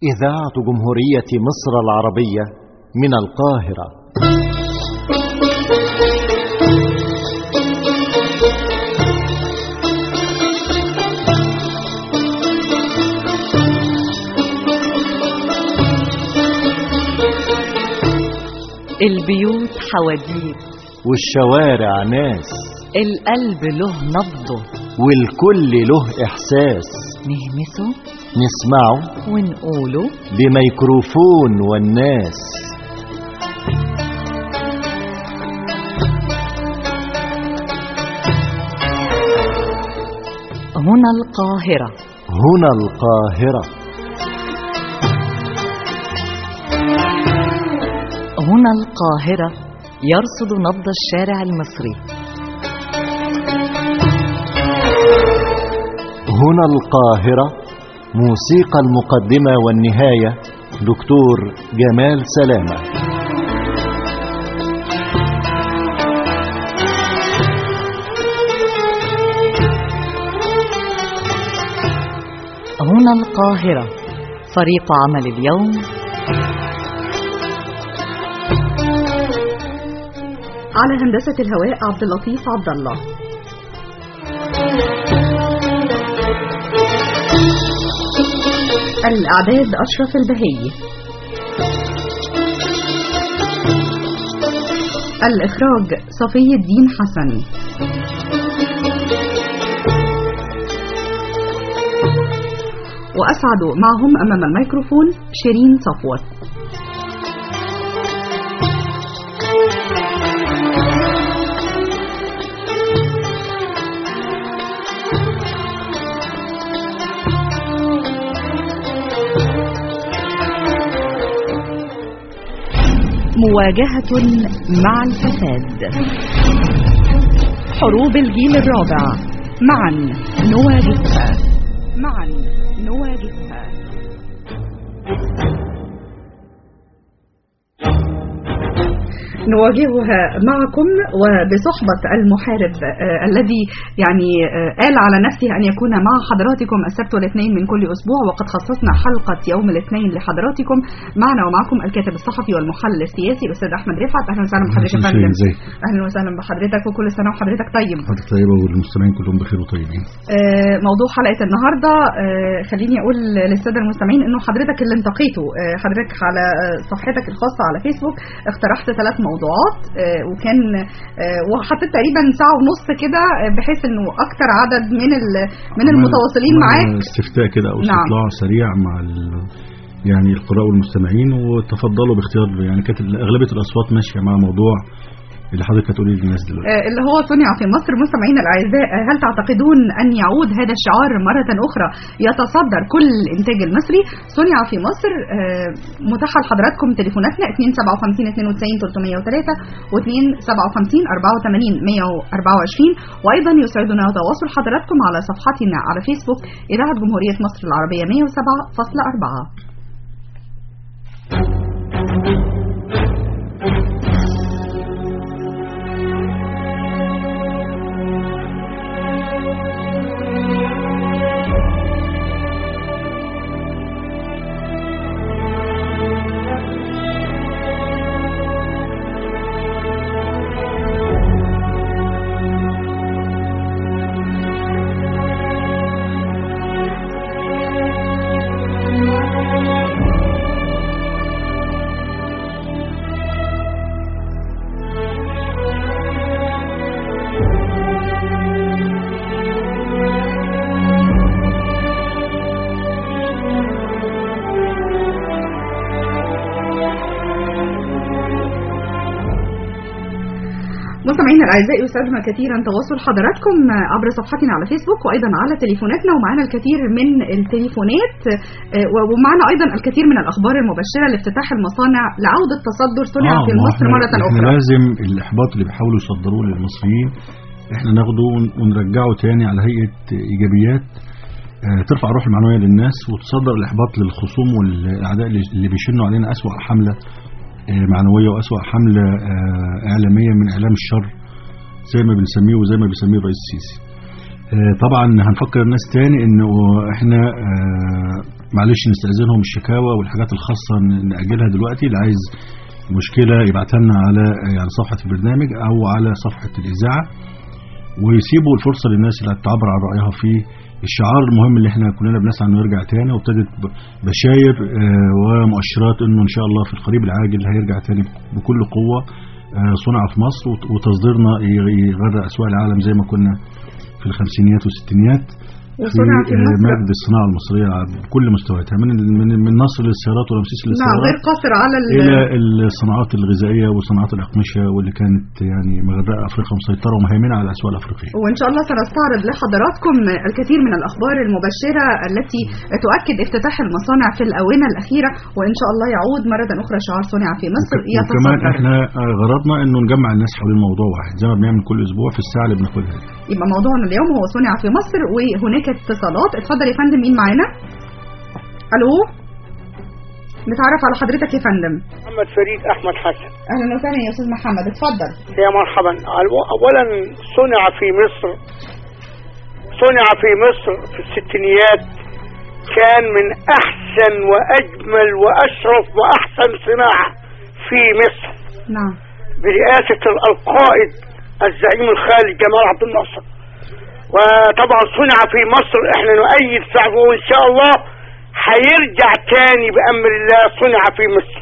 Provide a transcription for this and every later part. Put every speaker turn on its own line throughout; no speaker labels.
إذاعة جمهورية مصر العربية من القاهرة.
البيوت حواديت
والشوارع ناس،
القلب له نبضه
والكل له إحساس،
نهمسه
نسمعه
ونقوله
بميكروفون والناس.
هنا القاهرة،
هنا القاهرة،
هنا القاهرة يرصد نبض الشارع المصري.
هنا القاهرة، موسيقى المقدمة والنهاية دكتور جمال سلامة.
هنا القاهرة، فريق عمل اليوم:
على هندسة الهواء عبد اللطيف عبد الله، الإعداد أشرف البهي، الإخراج صفي الدين حسن. وأسعد معهم أمام الميكروفون شيرين صفوت. مواجهة مع الفساد، حروب الجيل الرابع، معا نواجهها، معا نواجهها. نواجهها معكم وبصحبة المحارب الذي قال على نفسه أن يكون مع حضراتكم السبت والاثنين من كل أسبوع، وقد خصصنا حلقة يوم الاثنين لحضراتكم. معنا ومعكم الكاتب الصحفي والمحلل السياسي الأستاذ أحمد رفعت. أهلا وسهلا بحضرتك يا فندم. أهلا وسهلا بحضرتك، وكل سنة وحضرتك طيب.
حضرتك طيبة والمستمعين كلهم بخير وطيبين.
موضوع حلقة النهاردة خليني أقول للسادة المستمعين إنه حضرتك اللي انتقيته، حضرتك على صفحتك الخاصة على فيسبوك اقترحت 3 موضوعات، وكان وحطيت تقريبا ساعة ونص كده بحيث انه اكتر عدد من المتواصلين معاك
استفتاء كده او استطلاع سريع مع القراء والمستمعين، وتفضلوا باختيار. كانت اغلبية الاصوات ماشية مع موضوع اللي حضرتك هتقولي للناس دلوقتي،
اللي هو صنع في مصر. مستمعينا الاعزاء، هل تعتقدون ان يعود هذا الشعار مرة اخرى يتصدر كل الانتاج المصري؟ صنع في مصر. متاحة لحضراتكم تليفوناتنا 257 92 303 و 257 84 124، وايضا يسعدنا تواصل حضراتكم على صفحتنا على فيسبوك إذاعة جمهورية مصر العربية 107.4. مستمعينا الاعزاء، يسعدنا كثيرا تواصل حضراتكم عبر صفحتنا على فيسبوك وايضا على تليفوناتنا، ومعنا الكثير من التليفونات، ومعنا ايضا الكثير من الاخبار المبشره لافتتاح المصانع لعوده تصدر صنع في مصر مره اخرى.
لازم الاحباط اللي بيحاولوا يصدروه للمصريين احنا ناخده ونرجعه تاني على هيئه ايجابيات ترفع الروح المعنويه للناس وتصدر الاحباط للخصوم والاعداء اللي بيشنوا علينا اسوأ حمله معنوية وأسوأ حملة إعلامية من إعلام الشر زي ما بنسميه وزي ما بيسميه الرئيس السيسي. طبعا هنفكر الناس تاني انه احنا معلش نستأذنهم الشكاوى والحاجات الخاصة نأجلها دلوقتي. اللي عايز مشكلة يبعتها لنا على يعني صفحة البرنامج او على صفحة الإذاعة، ويسيبوا الفرصة للناس اللي تعبر عن رأيها في الشعار المهم اللي احنا كلنا بنسعى انه يرجع تاني. وابتدت بشاير ومؤشرات انه ان شاء الله في القريب العاجل هيرجع تاني بكل قوة صنع في مصر، وتصديرنا يغرق اسواق العالم زي ما كنا في الخمسينيات والستينيات
وصنع في مصر.
مجد الصناعة المصرية بكل مستوياتها من نصر للسيارات ورمسيس للسيارات،
غير قاصر على
إلى الصناعات الغذائية وصناعات الأقمشة واللي كانت يعني مغرقة أفريقيا ومسيطرة ومهيمنة على الأسواق الأفريقية.
وإن شاء الله سنستعرض لحضراتكم الكثير من الأخبار المبشرة التي تؤكد افتتاح المصانع في الآونة الأخيرة، وإن شاء الله يعود مرة أخرى شعار صنع في مصر يتصدر.
وكمان إحنا غرضنا إنه نجمع الناس حول الموضوع واحد زي ما بنعمل كل أسبوع في الساعة اللي بناخدها.
يبقى موضوعنا اليوم هو صنع في مصر، وهناك اتصالات. اتفضل يا فندم، مين معانا؟ الو، نتعرف على حضرتك يا فندم.
محمد فريد احمد حسن.
اهلا وسهلا يا استاذ محمد، اتفضل.
يا مرحبا. اولا صنع في مصر في الستينيات كان من احسن واجمل واشرف واحسن صناعه في مصر.
نعم.
برئاسه القائد الزعيم الخالد جمال عبد الناصر. وطبعا صنع في مصر احنا نؤيد فعله، وان شاء الله هيرجع تاني بامر الله. صنع في مصر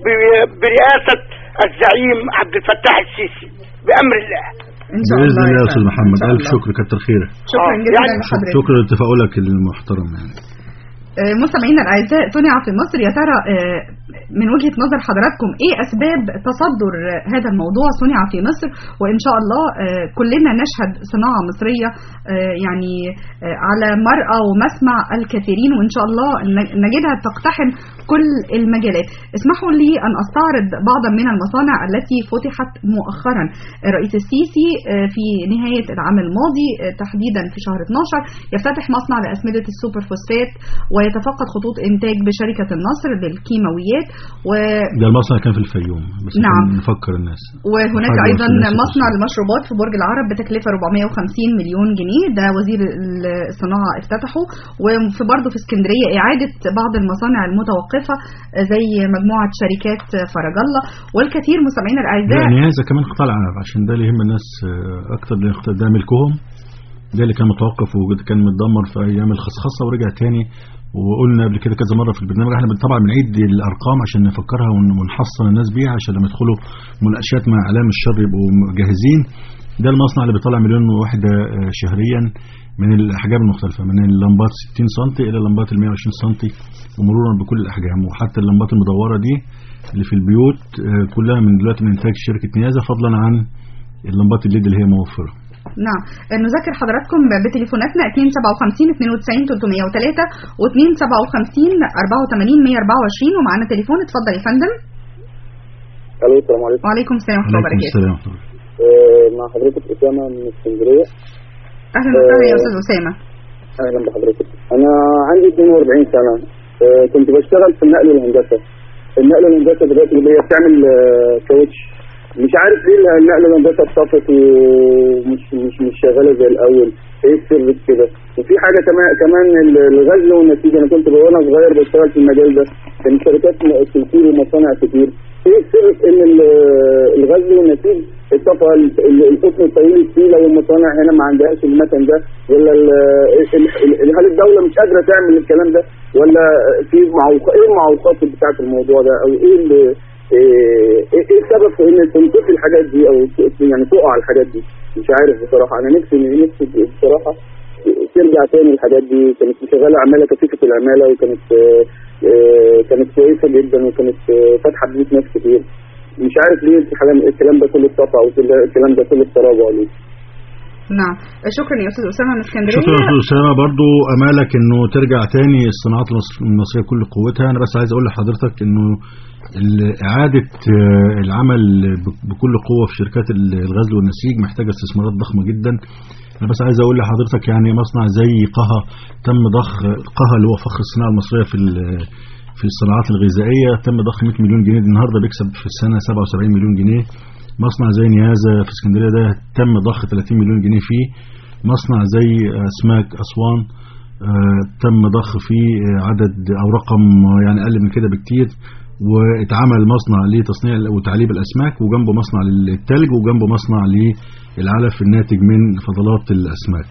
برئاسة الزعيم عبد الفتاح السيسي بامر الله.
ان شاء الله
يا استاذ محمد، الف شكر، كتر خيرك.
شكرا جدا لحضرتك.
شكرا لتفاؤلك المحترم. يعني
مستمعينا الاعزاء، صنع في مصر، يا ترى من وجهة نظر حضراتكم ايه اسباب تصدر هذا الموضوع صنع في مصر؟ وان شاء الله كلنا نشهد صناعة مصرية يعني على مرأى ومسمع الكثيرين، وان شاء الله نجدها تقتحم كل المجالات. اسمحوا لي ان استعرض بعضا من المصانع التي فتحت مؤخرا. الرئيس السيسي في نهاية العام الماضي تحديدا في شهر 12 يفتتح مصنع لأسمدة السوبر فوسفات، ويتفقد خطوط انتاج بشركة النصر للكيماويات.
ده المصنع كان في الفيوم بس. نعم. نفكر الناس.
وهناك ايضا مصنع للمشروبات في برج العرب بتكلفة 450 مليون جنيه، ده وزير الصناعة افتتحه. وفي برضه في اسكندرية اعادة بعض المصانع المتوقفة زي مجموعة شركات فرج الله والكثير. مستمعينا الاعزاء،
يعني هذا كمان قطاع العنب عشان ده اللي يهم الناس اكتر، ده ملكهم، ده اللي كان متوقف وكان متدمر في ايام الخصخصه ورجع تاني. وقلنا قبل كده كذا مره في البرنامج احنا طبعا بنعيد الارقام عشان نفكرها ونحصن الناس بيها عشان لما يدخلوا مناقشات مع اعلام الشر يبقوا جاهزين. ده المصنع اللي بيطلع 1,000,000 وحده شهريا من الاحجام المختلفه، من اللمبات 60 سم الى اللمبات 120 سم ومرورا بكل الاحجام. وحتى اللمبات المدوره دي اللي في البيوت كلها من دلوقتي من انتاج شركه نيازه، فضلا عن اللمبات الليد اللي هي موفره.
نعم. نذكر حضراتكم بتليفوناتنا 257 92 303 و257 84 124 ومعنا تليفون. اتفضل يا فندم.
الو، السلام عليكم.
وعليكم السلام ورحمه الله وبركاته.
مع حضرتك اسامه من اسكندريه.
اهلا وسهلا يا استاذ اسامه.
اهلا بحضرتك. انا عندي 42 سنه. كنت بشتغل في النقل والهندسه. دلوقتي اللي هي بتعمل كاوتش. مش عارف ليه النقل والهندسه اتطفت ومش شغاله زي الاول. ايه السر كده؟ وفي حاجه كمان الغزل والنسيج. انا كنت وانا صغير بشتغل في المجال ده، كان شركات كتير ومصانع كتير. ايه السر ان الغزل والنسيج اتطفى؟ القطن الطويل الثقيله والمصانع هنا ما عندهاش المكن ده، ولا هل الدوله مش قادره تعمل الكلام ده، ولا في ايه المعوقات بتاعه الموضوع ده، او ايه السبب في ان تنطفي الحاجات دي او يعني تقع الحاجات دي؟ مش عارف بصراحه. انا نفسي بصراحه ترجع تاني الحاجات دي. كانت شغاله عماله كثيفه العماله، وكانت كويسه جدا، وكانت فاتحه بيوت ناس كتير. مش عارف ليه الكلام ده كله اتقطع والكلام ده كله اتراجع ليه.
نعم. شكرا يا استاذ اسامه من اسكندريه.
شكرا يا استاذ اسامه. برضو امالك انه ترجع تاني الصناعات المصريه بكل قوتها. انا بس عايز اقول لحضرتك انه إعادة العمل بكل قوة في شركات الغزل والنسيج محتاجة استثمارات ضخمة جدا. أنا بس عايز أقول لحضرتك يعني مصنع زي قها تم ضخ قها اللي هو فخر الصناعة المصرية في الصناعات الغذائية تم ضخ 100 مليون جنيه، النهاردة بيكسب في السنة 77 مليون جنيه. مصنع زي نيازة في اسكندرية ده تم ضخ 30 مليون جنيه فيه، مصنع زي أسماك أسوان تم ضخ فيه عدد أو رقم يعني أقل من كده بكتير، واتعمل مصنع لتصنيع وتعليب الأسماك، وجنبه مصنع للتلج، وجنبه مصنع للعلف الناتج من فضلات الأسماك.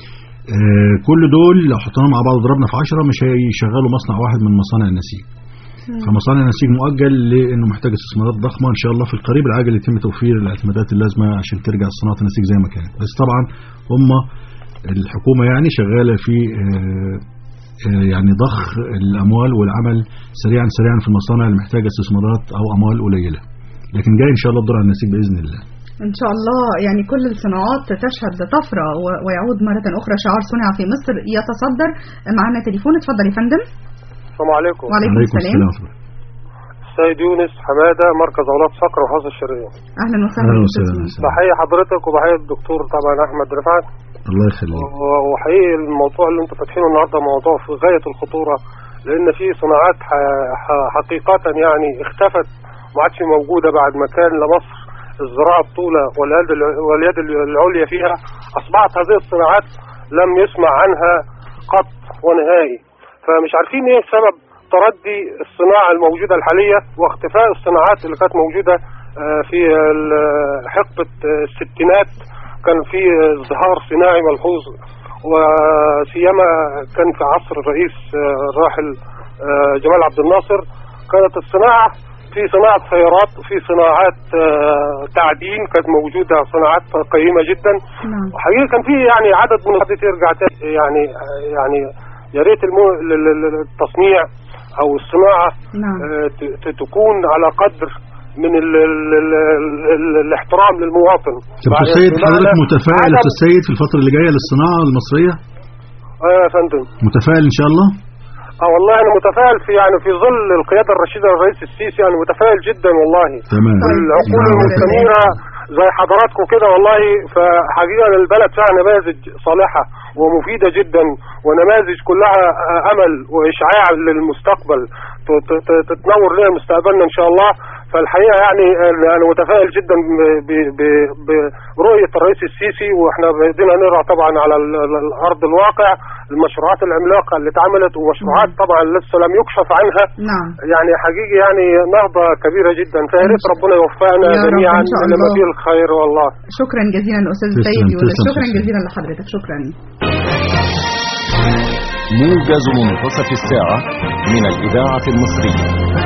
كل دول لو حطيناهم مع بعض وضربنا في 10 مش هيشغلوا مصنع واحد من مصانع النسيج. فمصانع النسيج مؤجل لأنه محتاج استثمارات ضخمة. إن شاء الله في القريب العاجل يتم توفير الاعتمادات اللازمة عشان ترجع صناعة النسيج زي ما كانت. بس طبعا الحكومة يعني شغالة في يعني ضخ الأموال والعمل سريعا في المصانع اللي محتاجة استثمارات أو أموال قليلة، لكن جاي إن شاء الله الدور على النسيج بإذن الله.
إن شاء الله يعني كل الصناعات تشهد طفرة ويعود مرة أخرى شعار صنع في مصر يتصدر. معنا تليفون، اتفضل يا فندم.
السلام عليكم.
وعليكم السلام.
السيد يونس حمادة، مركز أولاد صقر وحوض الشرقية.
أهلا وسهلا.
بحيي حضرتك وبحيي الدكتور طبعا أحمد رفعت.
الله يخليك.
وحقيقي الموضوع اللي انتم فاتحينه النهارده موضوع في غاية الخطورة، لأن في صناعات حقيقة يعني اختفت ما عادش موجودة بعد ما كان لمصر الزراعة الطولة واليد العليا فيها. أصبحت هذه الصناعات لم يسمع عنها قط ونهائي، فمش عارفين ايه سبب تردي الصناعة الموجودة الحالية واختفاء الصناعات اللي كانت موجودة في حقبة الستينات. كان في ازدهار صناعي ملحوظ، وسيما كان في عصر الرئيس الراحل جمال عبد الناصر كانت الصناعة في صناعة سيارات وفي صناعات تعدين كانت موجودة، صناعات قيمة جدا. حقيقة كان في يعني عدد من الحديث يرجع يعني يا ريت التصنيع او الصناعة تكون على قدر من الاحترام للمواطن.
طب السيد حضرتك متفائل يا السيد في الفترة اللي جاية للصناعة المصرية؟
يا فندم
متفائل ان شاء الله؟
والله انا متفائل في ظل القيادة الرشيدة للرئيس السيسي. انا متفائل جدا والله.
تمام.
العقول المستنيرة زي حضراتكم كده والله. فحقيقة البلد فيها نماذج صالحة ومفيدة جدا، ونماذج كلها امل واشعاع للمستقبل تتنور لنا مستقبلنا ان شاء الله. فالحقيقة يعني انا متفائل جدا برؤية الرئيس السيسي، واحنا بدينا نرى طبعا على الارض الواقع المشروعات العملاقة اللي اتعملت، ومشروعات طبعا لسه لم يكشف عنها. يعني حقيقي يعني نهضة كبيرة جدا. فيا ريت ربنا يوفقنا جميعا لمزيد الخير والله.
شكرا جزيلا استاذ السيد يونس، شكرا جزيلا لحضرتك. شكرا.
موجز منتصف الساعة من الإذاعة المصرية.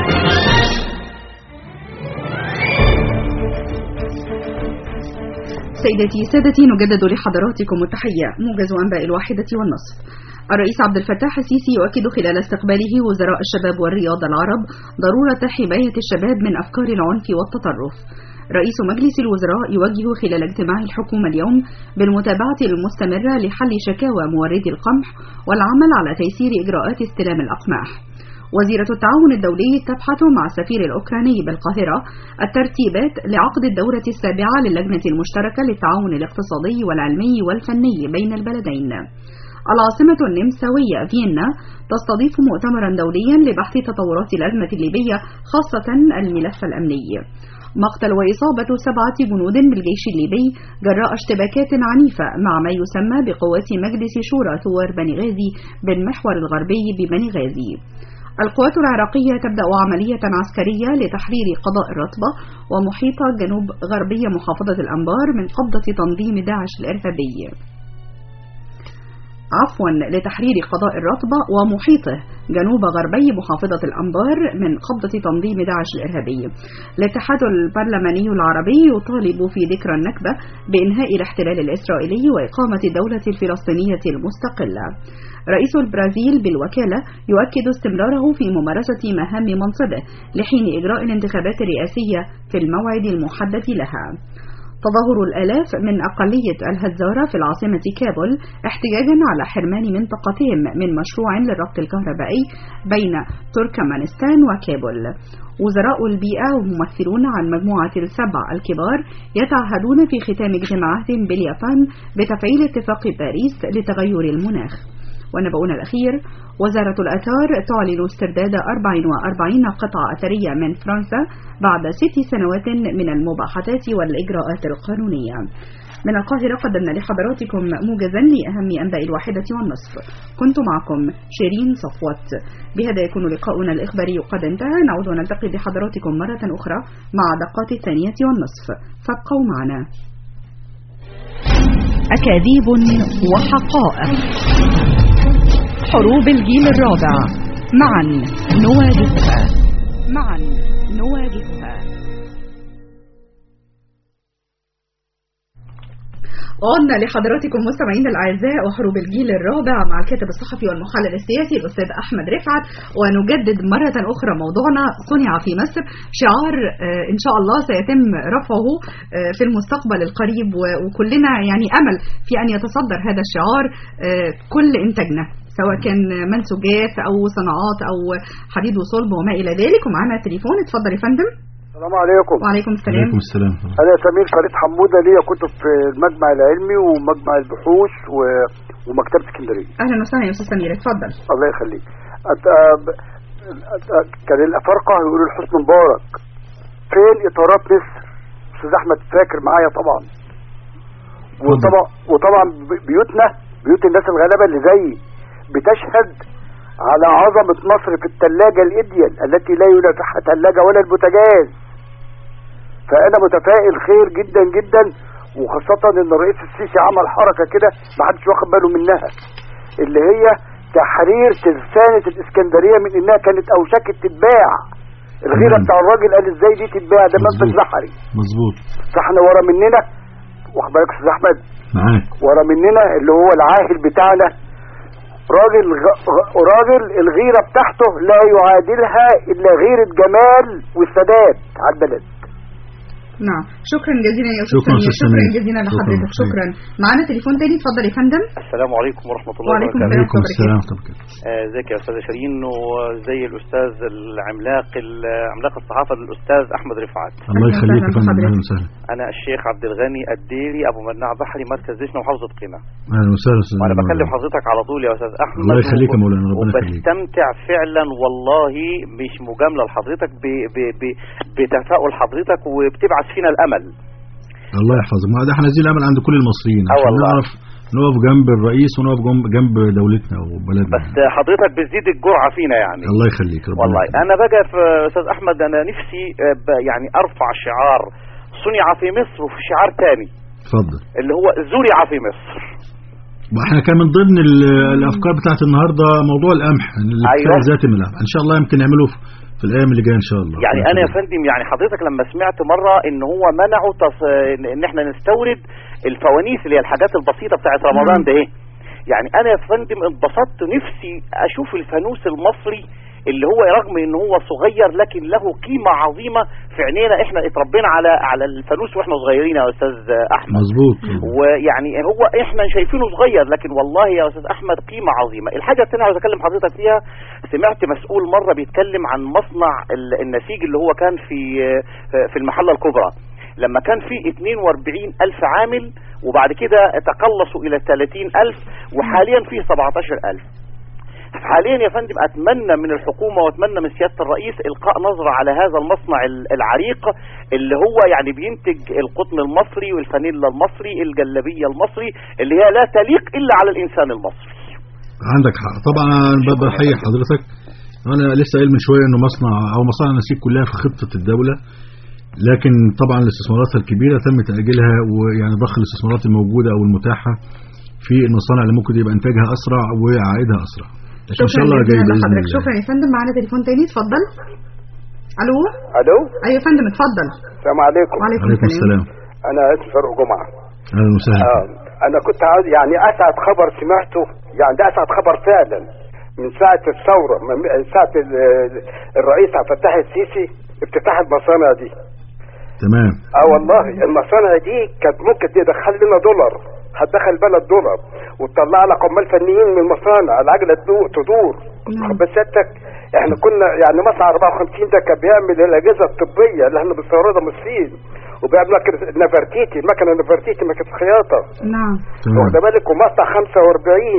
سيداتي سادتي، نجدد لحضراتكم التحية. موجز أنباء 1:30. الرئيس عبد الفتاح السيسي يؤكد خلال استقباله وزراء الشباب والرياضة العرب ضرورة حماية الشباب من أفكار العنف والتطرف. رئيس مجلس الوزراء يوجه خلال اجتماع الحكومة اليوم بالمتابعة المستمرة لحل شكاوى موردي القمح والعمل على تيسير إجراءات استلام الأقماح. وزيرة التعاون الدولي تبحث مع السفير الأوكراني بالقاهرة الترتيبات لعقد الدورة السابعة للجنة المشتركة للتعاون الاقتصادي والعلمي والفني بين البلدين. العاصمة النمساوية فيينا تستضيف مؤتمرا دوليا لبحث تطورات الأزمة الليبية، خاصة الملف الأمني. مقتل وإصابة 7 جنود بالجيش الليبي جراء اشتباكات عنيفة مع ما يسمى بقوات مجلس شورى ثوار بني غازي بالمحور الغربي ببني غازي. القوات العراقية تبدأ عملية عسكرية لتحرير قضاء الرطبة ومحيط جنوب غربي محافظة الأنبار من قبضة تنظيم داعش الإرهابي. لتحرير قضاء الرطبة ومحيطه جنوب غربي محافظة الأنبار من قبضة تنظيم داعش الإرهابي. الاتحاد البرلماني العربي يطالب في ذكرى النكبة بإنهاء الاحتلال الإسرائيلي وإقامة الدولة الفلسطينية المستقلة. رئيس البرازيل بالوكالة يؤكد استمراره في ممارسة مهام منصبه لحين إجراء الانتخابات الرئاسية في الموعد المحدد لها. تظاهر الآلاف من أقلية الهزارة في العاصمة كابول احتجاجا على حرمان منطقتهم من مشروع للربط الكهربائي بين تركمانستان وكابول. وزراء البيئة وممثلون عن مجموعة ال7 الكبار يتعهدون في ختام اجتماعات باليابان بتفعيل اتفاق باريس لتغير المناخ. والنبؤون الأخير: وزارة الآثار تعلن استرداد 44 قطعة أثرية من فرنسا بعد 6 سنوات من المباحثات والإجراءات القانونية. من القاهرة قدمنا لحضراتكم موجزا لأهم أنباء 1:30. كنت معكم شيرين صفوت. بهذا يكون لقاؤنا الإخباري قد انتهى. نعود ونلتقي بحضراتكم مرة أخرى مع دقات 2:30. فابقوا معنا.
أكاذيب وحقائق، حروب الجيل الرابع، معا نواجهها.
عدنا لحضراتكم مستمعين الأعزاء وحروب الجيل الرابع مع الكاتب الصحفي والمحلل السياسي الأستاذ أحمد رفعت، ونجدد مرة أخرى موضوعنا صنع في مصر، شعار إن شاء الله سيتم رفعه في المستقبل القريب، وكلنا يعني أمل في أن يتصدر هذا الشعار كل إنتاجنا، سواء كان منسوجات أو صناعات أو حديد وصلب وما إلى ذلك. ومعنا تليفون. اتفضل يا فندم.
السلام عليكم.
وعليكم السلام.
وعليكم السلام.
أنا سمير فريد حمودة، ليا كتب في المجمع العلمي ومجمع البحوث ومكتبة اسكندرية.
أهلا وسهلا يا أستاذ سمير، اتفضل.
الله يخليك. كان الأفارقة يقولوا لحسني مبارك فين إطارات مصر؟ أستاذ أحمد فاكر معايا طبعا. وطبعا بيوت الناس الغلابة اللي زيي بتشهد على عظمة مصر في الثلاجة الإديال التي لا ينافحها ثلاجة ولا البوتاجاز. فأنا متفائل خير جدا جدا، وخاصة إن الرئيس السيسي عمل حركة كده محدش واخد باله منها، اللي هي تحرير ترسانة الإسكندرية من إنها كانت أوشكت تتباع. الغيرة بتاع الراجل قال إزاي دي تتباع، ده منفذ بحري.
مظبوط.
فإحنا ورا مننا، واخد بالك يا أستاذ أحمد؟
معاك.
ورا مننا اللي هو العاهل بتاعنا راجل الغيرة بتاعته لا يعادلها إلا غيرة جمال والسداد على البلد.
نعم، شكرا جزيلا يا أستاذ سمير. شكرا جزيلا لحضرتك. شكرا. معنا تليفون تاني. اتفضل يا فندم.
السلام عليكم ورحمة الله
وعليكم
السلام.
ازيك يا أستاذة شيرين، وزي الأستاذ عملاق الصحافة الأستاذ أحمد رفعت.
الله يخليك يا فندم. أهلا وسهلا.
أنا الشيخ عبد الغني الديري أبو مناع بحري، مركز دشنا وحوزة قنا.
أهلا وسهلا أستاذ.
وأنا بكلم حضرتك على طول يا أستاذ أحمد.
الله يخليك يا مولانا، ربنا يخليك.
وبستمتع فعلا والله، مش مجاملة لحضرتك، بتفاؤل حضرتك وبتبعث فينا الأمل.
الله يحفظك. ما ده احنا عايزين الامل عند كل المصريين عشان نعرف نقف جنب الرئيس ونقف جنب دولتنا وبلدنا.
بس حضرتك بتزيد الجرعه فينا يعني.
الله يخليك.
والله انا بقى في استاذ احمد، انا نفسي يعني ارفع شعار صنع في مصر، وفي شعار تاني
اتفضل
اللي هو زرع في مصر.
واحنا كان من ضمن الافكار بتاعت النهارده موضوع القمح، الاكتفاء الذاتي من القمح. ان شاء الله يمكن نعمله في الايام اللي جايه ان شاء الله.
يعني انا يا فندم، يعني حضرتك لما سمعت مره ان هو منعوا ان احنا نستورد الفوانيس اللي هي الحاجات البسيطه بتاعت رمضان ده، ايه يعني انا يا فندم انبسطت، نفسي اشوف الفانوس المصري اللي هو رغم ان هو صغير لكن له قيمه عظيمه في عينينا. احنا اتربينا على الفانوس واحنا صغيرين يا استاذ احمد.
مظبوط.
ويعني هو احنا شايفينه صغير، لكن والله يا استاذ احمد قيمه عظيمه. الحاجه الثانيه عاوز اكلم حضرتك فيها، سمعت مسؤول مره بيتكلم عن مصنع النسيج اللي هو كان في المحله الكبرى، لما كان في 42,000 عامل، وبعد كده تقلصوا الى 30,000، وحاليا فيه 17,000. حاليا يا فندم اتمنى من الحكومه واتمنى من سياده الرئيس القاء نظره على هذا المصنع العريق اللي هو يعني بينتج القطن المصري والفانيلا المصري، الجلابيه المصري اللي هي لا تليق الا على الانسان المصري.
عندك حق طبعا. بحيي حضرتك. انا لسه قايل من شويه انه مصانع النسيج كلها في خطه الدوله، لكن طبعا الاستثمارات الكبيره تم تاجيلها، ويعني ضخ الاستثمارات الموجوده او المتاحه في المصانع اللي ممكن يبقى انتاجها اسرع وعائدها اسرع. ان شاء الله جاي باذن الله.
شكرا يا فندم. معانا تليفون تاني. اتفضل. الو. ايوه يا فندم اتفضل.
السلام عليكم.
وعليكم السلام.
انا اسمي فاروق جمعه.
اهلا وسهلا.
انا كنت عاوز يعني اسعد خبر سمعته، يعني ده اسعد خبر فعلا من ساعه الثوره، من ساعه الرئيس عبد الفتاح السيسي، افتتاح المصانع دي.
تمام.
والله المصانع دي كانت ممكن تدخل لنا دولار، هتدخل البلد دولار، وتطلع لك عمال فنيين من المصانع، العجله تدور. بس سيادتك احنا كنا يعني مصنع 54 ده كان بيعمل الاجهزه الطبيه اللي احنا بنستوردها من الصين، وبيعمل لك نفرتيتي، المكنه نفرتيتي، مكنه خياطه.
نعم.
واخد بالك؟ ومصنع 45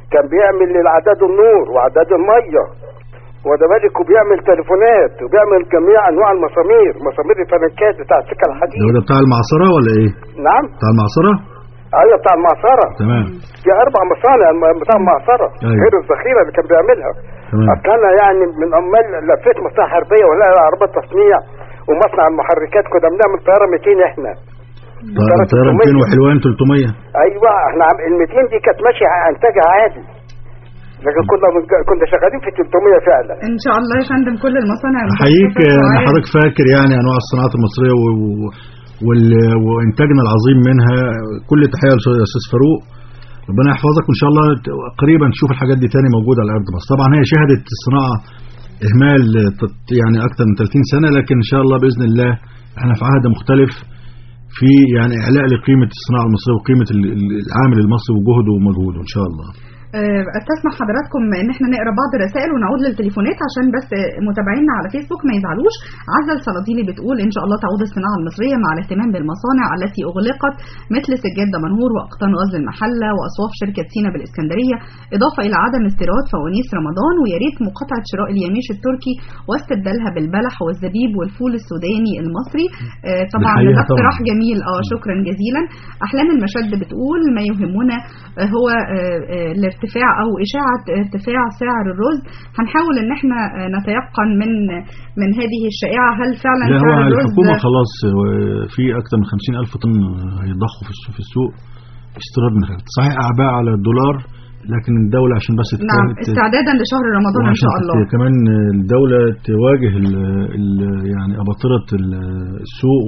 كان بيعمل للعداد النور وعداد الميه وده بالك، وبيعمل تليفونات وبيعمل جميع انواع المسامير، مسامير الفلنكات بتاع السكه الحديد.
ده بتاع المعصره ولا ايه؟
نعم
بتاع المعصره.
ايوه بتاع المعصره.
تمام.
في 4 مصانع بتاع المعصره.
أيوة.
غير الذخيره اللي كان بيعملها.
تمام.
كان يعني من عمال لفيت مصنع حربيه ولا عربيات تصنيع ومصنع المحركات، كنا بنعمل طياره 200 احنا.
طياره 200 وحلوان 300.
ايوه احنا ال 200 دي كانت ماشيه انتاجها عادي، لكن كنا شغالين في 300 فعلا.
ان شاء الله يا فندم كل المصانع.
احييك ان حضرتك فاكر يعني انواع الصناعات المصريه وانتاجنا العظيم منها. كل تحيه للاستاذ فاروق، ربنا يحفظك، وان شاء الله قريبا تشوف الحاجات دي تاني موجوده على ارض مصر. طبعا هي شهدت الصناعه اهمال يعني اكثر من 30 سنه، لكن ان شاء الله باذن الله احنا في عهد مختلف في يعني اعلاء لقيمه الصناعه المصريه وقيمه العامل المصري وجهده ومجهوده ان شاء الله.
استسمح حضراتكم ان احنا نقرا بعض الرسائل ونعود للتليفونات عشان بس متابعينا على فيسبوك ما يزعلوش. عزة الصلاطيني بتقول ان شاء الله تعود الصناعه المصريه مع الاهتمام بالمصانع التي اغلقت مثل سجاد دمنهور واقطان غزل المحله واصواف شركه سينا بالاسكندريه، اضافه الى عدم استيراد فوانيس رمضان، ويا ريت مقاطعه شراء اليميش التركي واستبدالها بالبلح والزبيب والفول السوداني المصري. طبعا ده اقتراح جميل. شكرا جزيلا. احلام المشد بتقول ما يهمنا هو ارتفاع او اشاعه ارتفاع سعر الرز، هنحاول ان احنا نتيقن من هذه الشائعه هل فعلا سعر الرز.
الحكومه خلاص في اكثر من 50,000 طن هيضخوا في السوق استيراد من خارج. صحيح اعباء على الدولار، لكن الدوله عشان بس
نعم استعدادا لشهر رمضان ان شاء الله.
كمان الدوله تواجه يعني اباطره السوق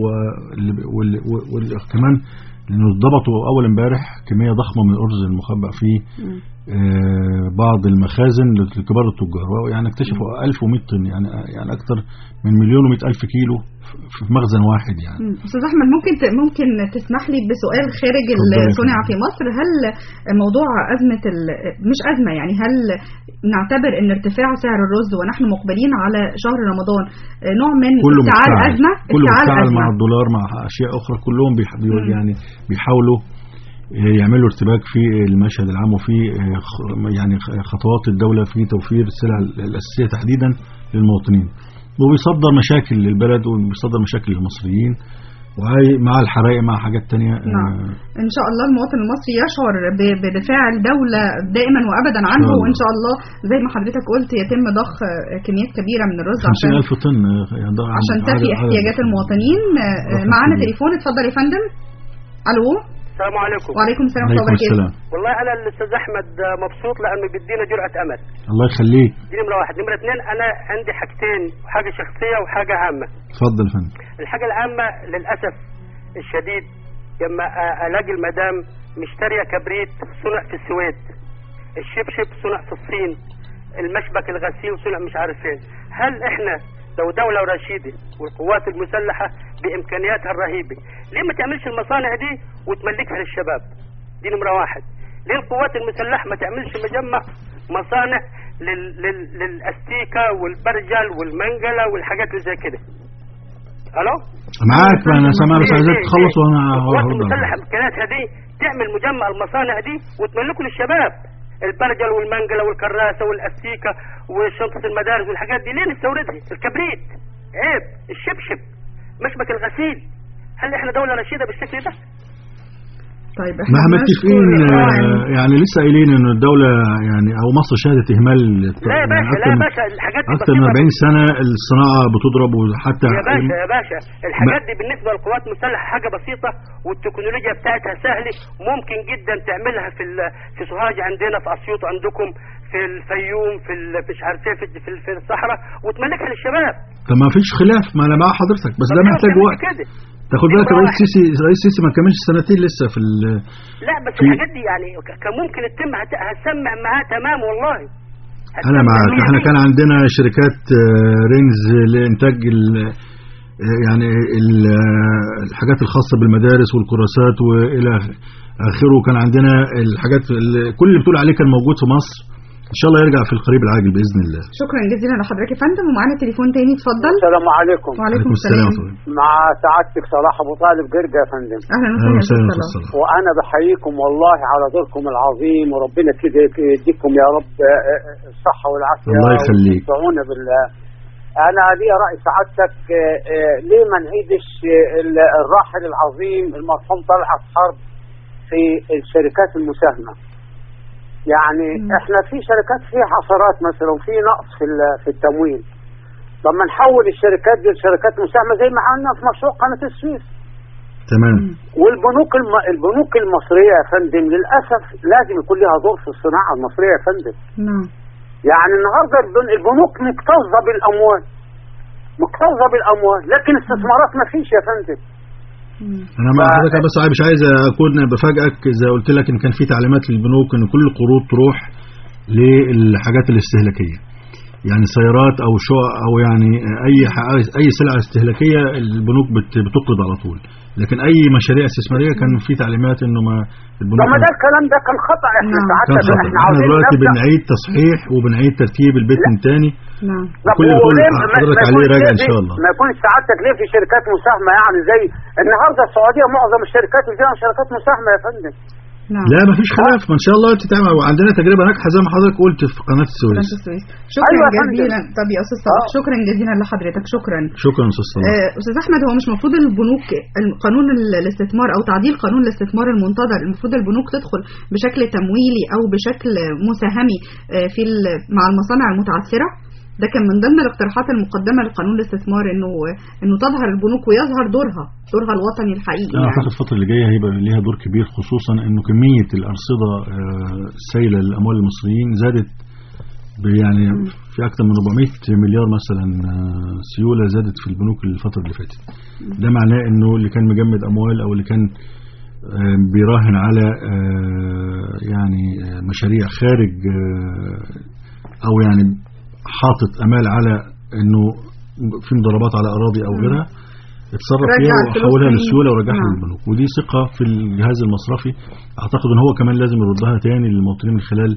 وكمان لانه ضبطوا اول امبارح كميه ضخمه من الارز المخبأ في بعض المخازن لكبار التجار، يعني اكتشفوا 1100 طن، يعني اكثر من 1,100,000 كيلو في مخزن واحد. يعني
استاذ احمد ممكن تسمح لي بسؤال خارج صنع في مصر؟ هل موضوع ازمه مش ازمه، يعني هل نعتبر ان ارتفاع سعر الرز ونحن مقبلين على شهر رمضان نوع من افتعال ازمه؟
كله مفتعل مع الدولار مع اشياء اخرى، كلهم يعني بيحاولوا يعملوا ارتباك في المشهد العام وفي يعني خطوات الدولة في توفير السلع الأساسية تحديدا للمواطنين، وبيصدر مشاكل للبلد وبيصدر مشاكل للمصريين ومع الحرائق مع حاجات تانية.
نعم إن شاء الله المواطن المصري يشعر بدفاع الدولة دائما وأبدا عنه، وإن شاء الله زي ما حضرتك قلت يتم ضخ كميات كبيرة من الرز
50,000 طن
عشان تفي احتياجات المواطنين. معنا تليفون، اتفضل يا فندم. ألو.
السلام عليكم.
وعليكم السلام ورحمة الله وبركاته.
والله انا الاستاذ احمد مبسوط لانه بيدينا جرأة امل.
الله يخليك.
دي نمرة 1. نمرة 2 انا عندي حاجتين، حاجة شخصية وحاجة عامة.
اتفضل يا فندم.
الحاجة العامة للاسف الشديد لما الاقي المدام مشترية كبريت صنع في السويد، الشبشب صنع في الصين، المشبك الغسيل صنع مش عارف فين. هل احنا لو دولة رشيدة والقوات المسلحة بإمكانياتها الرهيبة ليه ما تعملش المصانع دي وتملكها للشباب؟ دي نمرة 1. ليه القوات المسلحة ما تعملش مجمع مصانع للأستيكة والبرجل والمنجلة والحاجات اللي زي كده؟ ألو؟
معاك أنا سامع، بس عايزك تخلص وأنا
القوات المسلحة بإمكانياتها دي تعمل مجمع المصانع دي وتملكه للشباب، البرجل والمنجلة والكراسة والأستيكة وشنطة المدارس والحاجات دي ليه نستوردها؟ الكبريت عيب، الشبشب، مشبك الغسيل. هل احنا دولة رشيدة بالشكل ده؟
طيب
ما احنا متفقين يعني لسه قايلين ان الدولة يعني او مصر شهدت اهمال.
لا يا باشا، لا يا باشا، الحاجات دي
اكتر من 40 سنة الصناعة بتضرب، وحتى
يا باشا الحاجات دي بالنسبة للقوات المسلحة حاجة بسيطة، والتكنولوجيا بتاعتها سهلة، ممكن جدا تعملها في سوهاج عندنا، في اسيوط عندكم، في الفيوم، في مش عارف ايه، في الصحراء، وتملكها للشباب.
طب ما فيش خلاف، ما انا مع حضرتك، بس ده محتاج وقت. تاخد بالك الرئيس السيسي ما كملش سنتين لسه في
لا بس الحاجات دي يعني كان ممكن تتم، هتسمع معاه تمام والله.
انا معاك. احنا كان عندنا شركات رينز لانتاج يعني الحاجات الخاصة بالمدارس والكراسات والى اخره، كان عندنا الحاجات كل اللي بتقول عليه كان موجود في مصر، ان شاء الله يرجع في القريب العاجل باذن الله.
شكرا جزيلا لحضرتك يا فندم. ومعانا تليفون تاني، اتفضل.
السلام عليكم.
وعليكم السلام.
مع سعادتك صلاح ابو طالب جرجا يا فندم.
اهلا وسهلا.
وانا بحييكم والله على دوركم العظيم، وربنا كده يديكم يا رب الصحه والعافيه.
الله يخليك.
وتعونا بالله. انا لي راي سعادتك، ليه ما نعيدش الراحل العظيم المرحوم طلعت حرب في الشركات المساهمه؟ يعني احنا في شركات فيها حصرات مثلا وفي نقص في التمويل. لما نحول الشركات دي لشركات مساهمه زي ما عملنا في مشروع قناه السويس.
تمام.
والبنوك المصريه يا فندم للاسف لازم يكون لها دور في الصناعه المصريه يا فندم.
نعم.
يعني النهارده البنوك مكتظه بالاموال، لكن استثمارات ما فيش يا فندم.
انا مع حضرتك بس مش عايز اكون بفاجئك، زي قلت لك ان كان في تعليمات للبنوك ان كل القروض تروح للحاجات الاستهلاكيه، يعني سيارات او شقق او يعني اي سلعه استهلاكيه البنوك بتقرض على طول، لكن اي مشاريع استثماريه كان في تعليمات انه ما البنوك.
طب ما ده الكلام ده كان خطا. احنا
احنا دلوقتي بنعيد تصحيح وبنعيد ترتيب البيت من تاني.
نعم.
كل حضرتك عليه راجع ان شاء الله.
ما يكونش سعادتك ليه في شركات مساهمه، يعني زي النهارده السعوديه معظم الشركات اللي فيها شركات مساهمه يا فندم.
نعم.
لا ما فيش خلاف، ما ان شاء الله تتعمل، وعندنا تجربه ناجحه زي ما حضرتك قلت في قناه السويس.
شكرا جزيلا. طب يا استاذ صلاح شكرا جزيلا لحضرتك. شكرا
استاذ صلاح.
استاذ احمد، هو مش المفروض البنوك قانون الاستثمار او تعديل قانون الاستثمار المنتظر المفروض البنوك تدخل بشكل تمويلي او بشكل مساهمي مع المصانع المتعثره؟ ده كان من ضمن الاقتراحات المقدمه لقانون الاستثمار انه تظهر البنوك ويظهر دورها الوطني الحقيقي.
انا اعتقد الفتره اللي جايه هيبقى ليها دور كبير، خصوصا انه كميه الارصده السائله للاموال المصريين زادت يعني في اكثر من 400 مليار مثلا سيوله زادت في البنوك الفتره اللي فاتت. ده معناه انه اللي كان مجمد اموال او اللي كان بيراهن على يعني مشاريع خارج او يعني حاطط امال على انه في مضاربات على اراضي او غيرها، اتصرف فيها وحولها للسيوله ورجعها للبنوك، ودي ثقه في الجهاز المصرفي. اعتقد ان هو كمان لازم يردها تاني للمواطنين من خلال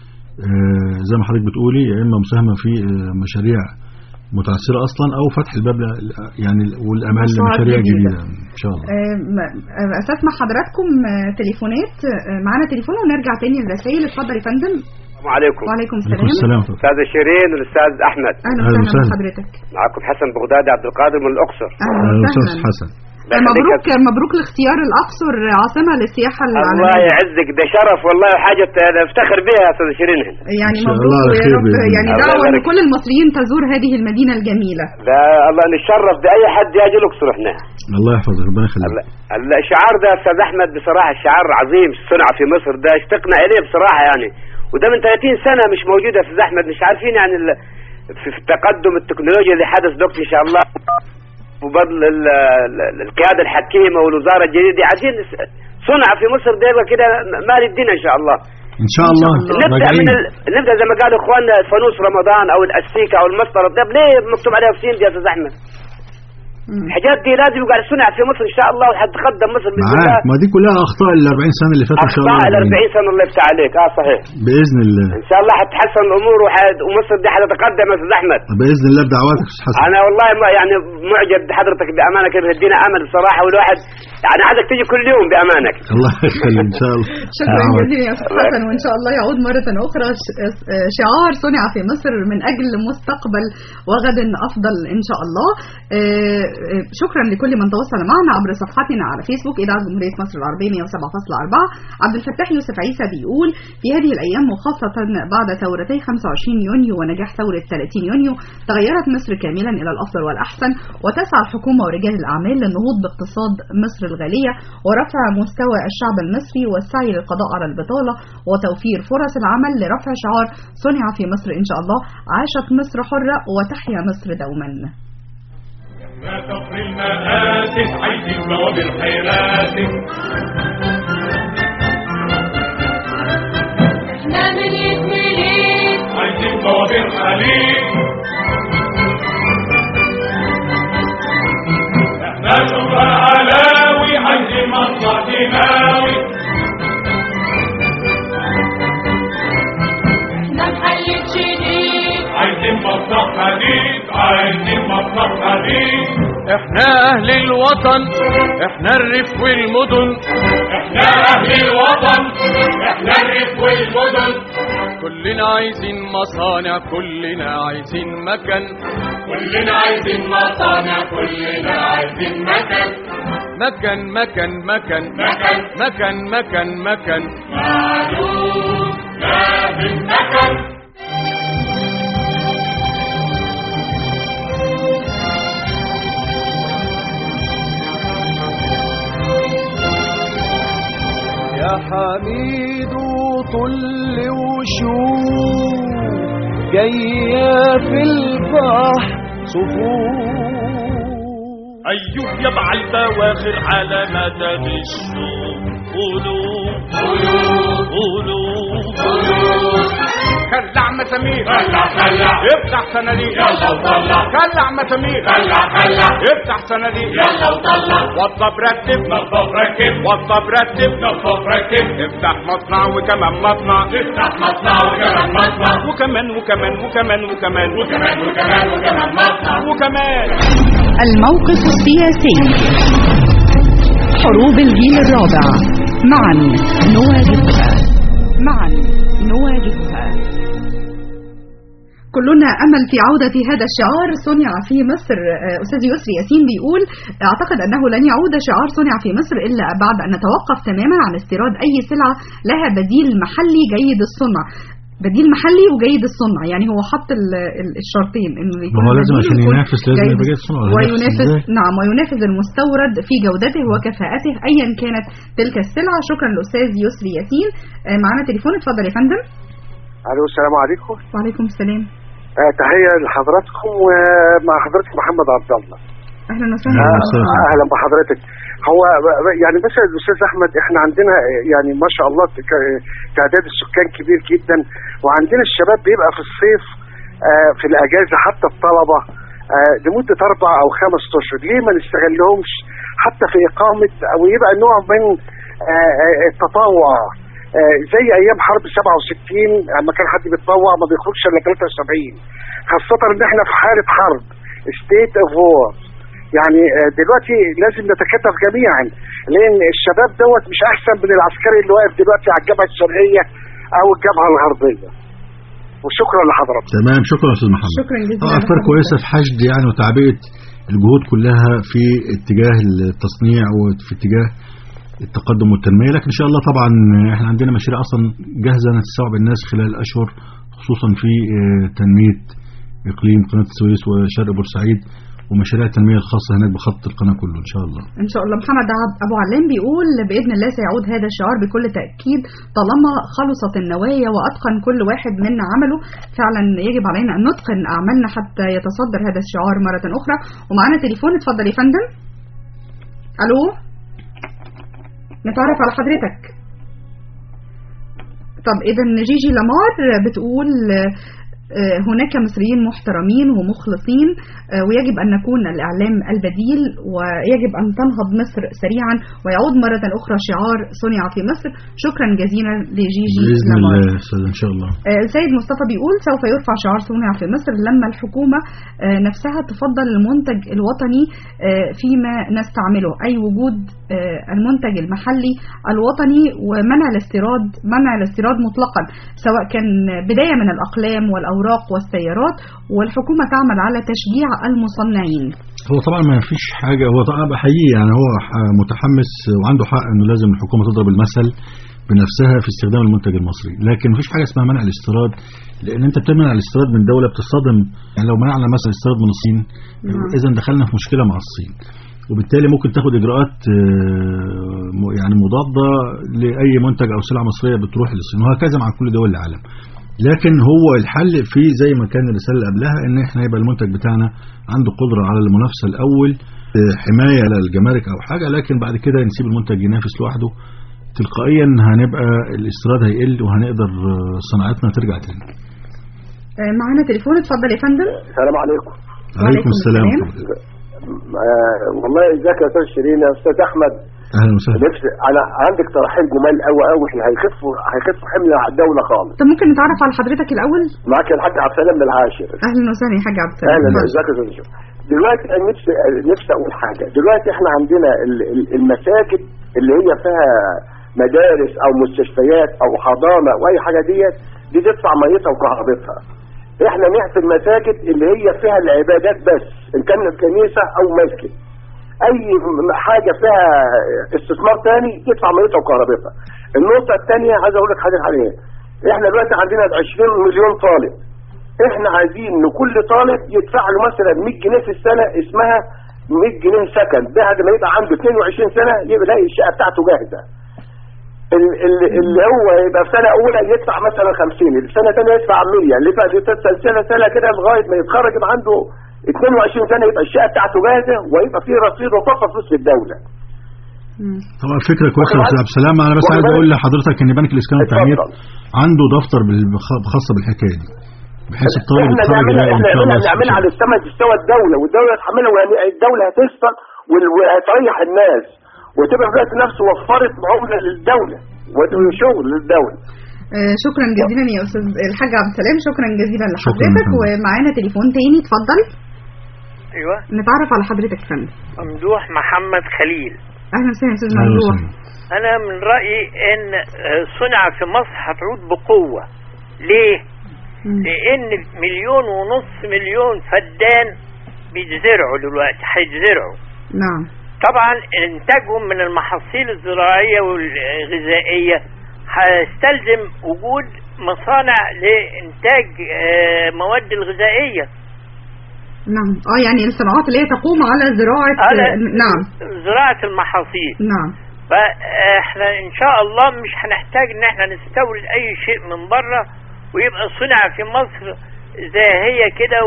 زي ما حضرتك بتقولي، يا اما مساهمه في مشاريع متعثره اصلا او فتح الباب يعني والامال لمشاريع جديده ان شاء الله.
اساس مع حضراتكم تليفونات، معانا تليفون ونرجع تاني للرسائل. اتفضل يا فندم.
السلام عليكم.
وعليكم السلام.
استاذ شيرين والاستاذ احمد.
اهلا وسهلا بحضرتك.
معكم حسن بغدادي عبد القادر من الاقصر.
اهلا وسهلا
حسن.
مبروك لاختيار الاقصر عاصمه للسياحه العالميه.
الله يعزك، ده شرف والله وحاجه نفتخر بها يا استاذ شيرين.
يعني مبروك ويا رب، يعني دعوه ان كل المصريين تزور هذه المدينه الجميله.
لا الله نتشرف باي حد يجي الاقصر احنا.
الله يحفظك ربنا يخليك.
الشعار ده يا استاذ احمد بصراحه الشعار عظيم صنع في مصر، ده اشتقنا اليه بصراحه يعني، وده من 30 سنه مش موجود يا استاذ احمد. مش عارفين يعني في التقدم التكنولوجيا اللي حدث دلوقتي ان شاء الله وبفضل القياده الحكيمه والوزاره الجديده، عايزين صنع في مصر ده كده مال الدين ان شاء الله.
ان شاء الله.
نبدا زي ما قالوا اخواننا فانوس رمضان او الاستيكه او المسطره، ده ليه مكتوب عليها في سين يا استاذ احمد؟ الحاجات دي لازم يبقى صنع في مصر ان شاء الله وحتقدم مصر باذن الله.
ما دي كلها اخطاء ال 40 سنه اللي فاتوا ان شاء الله.
اخطاء ال 40 سنه الله يفتح عليك. صحيح
باذن الله.
ان شاء الله حتتحسن الامور ومصر دي حتتقدم يا استاذ احمد
باذن الله بدعواتك استاذ حسن.
انا والله يعني معجب بحضرتك بامانه، كده بتدينا امل بصراحه، والواحد يعني عايزك تيجي كل يوم بامانك.
الله يخليك ان شاء الله.
شكرا جزيلا يا استاذ حسن، وان شاء الله يعود مره اخرى شعار صنع في مصر من اجل مستقبل وغد افضل ان شاء الله. شكرا لكل من تواصل معنا عبر صفحتنا على فيسبوك إذاعة جمهورية مصر العربية 107.4. عبد الفتاح يوسف عيسى بيقول في هذه الأيام وخاصة بعد ثورتي 25 يونيو ونجاح ثورة 30 يونيو تغيرت مصر كاملا إلى الأفضل والأحسن، وتسعى الحكومة ورجال الأعمال للنهوض باقتصاد مصر الغالية ورفع مستوى الشعب المصري والسعي للقضاء على البطالة وتوفير فرص العمل لرفع شعار صنع في مصر إن شاء الله. عاشت مصر حرة وتحيا مصر دوما.
ما تفر المآسف عايزين بوابر حيراتك، احنا من يتمليك عايزين بوابر حليب، احنا شبرا علاوي عايزين مصنع دماوي، احنا احنا اهل الوطن، احنا الريف والمدن، احنا اهل الوطن، احنا الريف والمدن. كلنا عايزين مصانع، كلنا عايزين مكان، كلنا عايزين مصانع، كلنا عايزين مكان، مكان مكان مكان مكان مكان مكان مكان معلوم لازم مكان.
يا حميد وطل وشوف جاية في البحر صفوف.
أيوه يبع البواخر على مدى الشوق. قولوا قولوا قولوا قولوا. كلع مسامير، كلع كلع، افتح صناديق يلا وطلع. كلع مسامير، كلع كلع، افتح صناديق يلا وطلع. وضب رتب، نظف ركب، وضب رتب، نظف ركب. افتح مصنع وكمان مصنع، افتح مصنع وكمان مصنع، وكمان وكمان وكمان وكمان وكمان وكمان وكمان مصنع وكمان.
الموقف السياسي، حروب الجيل الرابع، معا نواجهها، معا نواجهها.
كلنا أمل في عودة هذا الشعار صنع في مصر. أستاذ يسري ياسين بيقول أعتقد أنه لن يعود شعار صنع في مصر إلا بعد أن نتوقف تماما عن استيراد أي سلعة لها بديل محلي جيد الصنع. بديل محلي وجيد الصنع، يعني هو حط الشرطين انه يكون
هو لازم عشان ينافس لازم يبقى جيد الصنع
وينافس. نعم، وينافس المستورد في جودته وكفاءته ايا كانت تلك السلعه. شكرا للاستاذ يسري ياسين. معنا تليفون، اتفضل يا فندم.
الو، السلام عليكم.
وعليكم السلام.
تحيه لحضراتكم، ومع حضرتك محمد عبد الله.
اهلا وسهلا.
اهلا بحضرتك. هو يعني بس الاستاذ احمد، احنا عندنا يعني ما شاء الله تعداد السكان كبير جدا، وعندنا الشباب بيبقى في الصيف في الاجازه حتى الطلبه لمده 4 أو 5 اشهر. ليه ما نستغلهمش حتى في اقامه او يبقى نوع من التطوع زي ايام حرب 67 لما كان حد بيتطوع ما بيخرجش الا 73، خاصه ان احنا في حاله حرب ستيت اوف وور. يعني دلوقتي لازم نتكاتف جميعا، لان الشباب دوت مش احسن من العسكري اللي واقف دلوقتي على الجبهه الشرقيه او الجبهه الغربيه. وشكرا لحضرتك.
تمام، شكرا استاذ محمد.
شكرا جزيلا.
افكار كويسه في حشد يعني وتعبئه الجهود كلها في اتجاه التصنيع وفي اتجاه التقدم والتنميه، لكن ان شاء الله طبعا احنا عندنا مشاريع اصلا جاهزه نستوعب الناس خلال اشهر، خصوصا في تنميه اقليم قناه السويس وشرق بورسعيد، ومشاريع التنميه الخاصه هناك بخط القناه كله ان شاء الله.
ان شاء الله. محمد ابو علام بيقول باذن الله سيعود هذا الشعار بكل تاكيد طالما خلصت النوايا واتقن كل واحد منا عمله. فعلا يجب علينا ان نتقن اعمالنا حتى يتصدر هذا الشعار مره اخرى. ومعنا تليفون، اتفضل يا فندم. الو، نتعرف على حضرتك. طب اذا جيجي لامار بتقول هناك مصريين محترمين ومخلصين، ويجب أن نكون الإعلام البديل، ويجب أن تنهض مصر سريعا ويعود مرة أخرى شعار صنع في مصر. شكرا جزيلا لجيجي
بإذن الله إن شاء الله.
سيد مصطفى بيقول سوف يرفع شعار صنع في مصر لما الحكومة نفسها تفضل المنتج الوطني فيما نستعمله، أي وجود المنتج المحلي الوطني ومنع الاستيراد مطلقا، سواء كان بداية من الأقلام والأوراق والسيارات، والحكومة تعمل على تشجيع المصنعين.
هو طبعا ما فيش حاجة، هو طبعا حقيقي يعني هو متحمس وعنده حق انه لازم الحكومة تضرب المثل بنفسها في استخدام المنتج المصري، لكن مفيش حاجة اسمها منع الاستيراد، لان انت بتمنع الاستيراد من دولة بتصطدم. يعني لو منعنا مثلا الاستيراد من الصين اذا دخلنا في مشكلة مع الصين، وبالتالي ممكن تاخد اجراءات يعني مضادة لاي منتج او سلعة مصرية بتروح للصين، وهكذا مع كل دول العالم. لكن هو الحل في زي ما كان الرسالة اللي قبلها ان احنا يبقى المنتج بتاعنا عنده قدرة على المنافسة الاول، حماية للجمارك او حاجة، لكن بعد كده نسيب المنتج ينافس لوحده تلقائيا، هنبقى الاستيراد هيقل وهنقدر صناعتنا ترجع تاني.
معانا تليفون، اتفضل يا فندم.
السلام عليكم.
وعليكم السلام.
والله ازيك يا استاذ شيرين، يا استاذ احمد،
اهلا وسهلا.
انا عندي اقتراحين جمال قوي هيخفوا حمل على الدوله خالص.
طب ممكن نتعرف على حضرتك الاول؟
معاك الحاج عبد السلام من العاشر.
اهلا وسهلا يا حاج عبد السلام.
اهلا، ازيك يا استاذ؟ دلوقتي انا نفسي اقول حاجه. دلوقتي احنا عندنا المساجد اللي هي فيها مدارس او مستشفيات او حضانه واي حاجه دي تدفع ميتها وكهربتها. احنا نعمل المساجد اللي هي فيها العبادات بس، ان كان كنيسه او مسجد، اي حاجه فيها استثمار تاني يدفع ميتها وكهربتها. النقطه الثانيه عايز اقول لك حاجه عليها. احنا دلوقتي عندنا 20 مليون طالب. احنا عايزين ان كل طالب يدفع له مثلا 100 جنيه في السنه، اسمها 100 جنيه سكن. بعد ما يبقى عنده 22 سنه يبقى يلاقي الشقه بتاعته جاهزه. اللي هو يبقى في سنه اولى يدفع مثلا 50، السنه الثانيه يدفع 100، اللي بقى سنه كده لغايه ما يتخرج يبقى عنده 22 سنه يبقى الشقه بتاعته جاهزه ويبقى فيه رصيد وتوفر فلوس للدوله.
طبعا فكره كويسه يا استاذ عبد السلام. انا بس عايز اقول لحضرتك ان بنك الاسكان والتعمير عنده دفتر خاصه بالحكايه دي، بحيث الطالب يتخرج يلاقي ان شاء الله
نعملها على مستوى الدوله، والدوله تحملها، يعني الدوله هتسطر وهتريح الناس وتبقى في الوقت نفسه وفرت عمله للدوله وشغل للدوله.
شكرا جزيلا يا استاذ الحاج عبد السلام، شكرا جزيلا لحضرتك. ومعانا تليفون تاني، اتفضل.
ايوه،
نتعرف على حضرتك يا فندم.
ممدوح محمد خليل.
اهلا وسهلا يا استاذ ممدوح.
انا من رايي ان صنع في مصر هتعود بقوه. ليه؟ لان 1.5 مليون فدان بيتزرعوا دلوقتي، هيتزرعوا.
نعم.
طبعا انتاجهم من المحاصيل الزراعيه والغذائيه هيستلزم وجود مصانع لانتاج مواد الغذائيه.
نعم. يعني الصناعات اللي هي تقوم على زراعه نعم،
زراعه المحاصيل.
نعم.
فاحنا ان شاء الله مش هنحتاج ان احنا نستورد اي شيء من بره، ويبقى صنع في مصر زي هي كده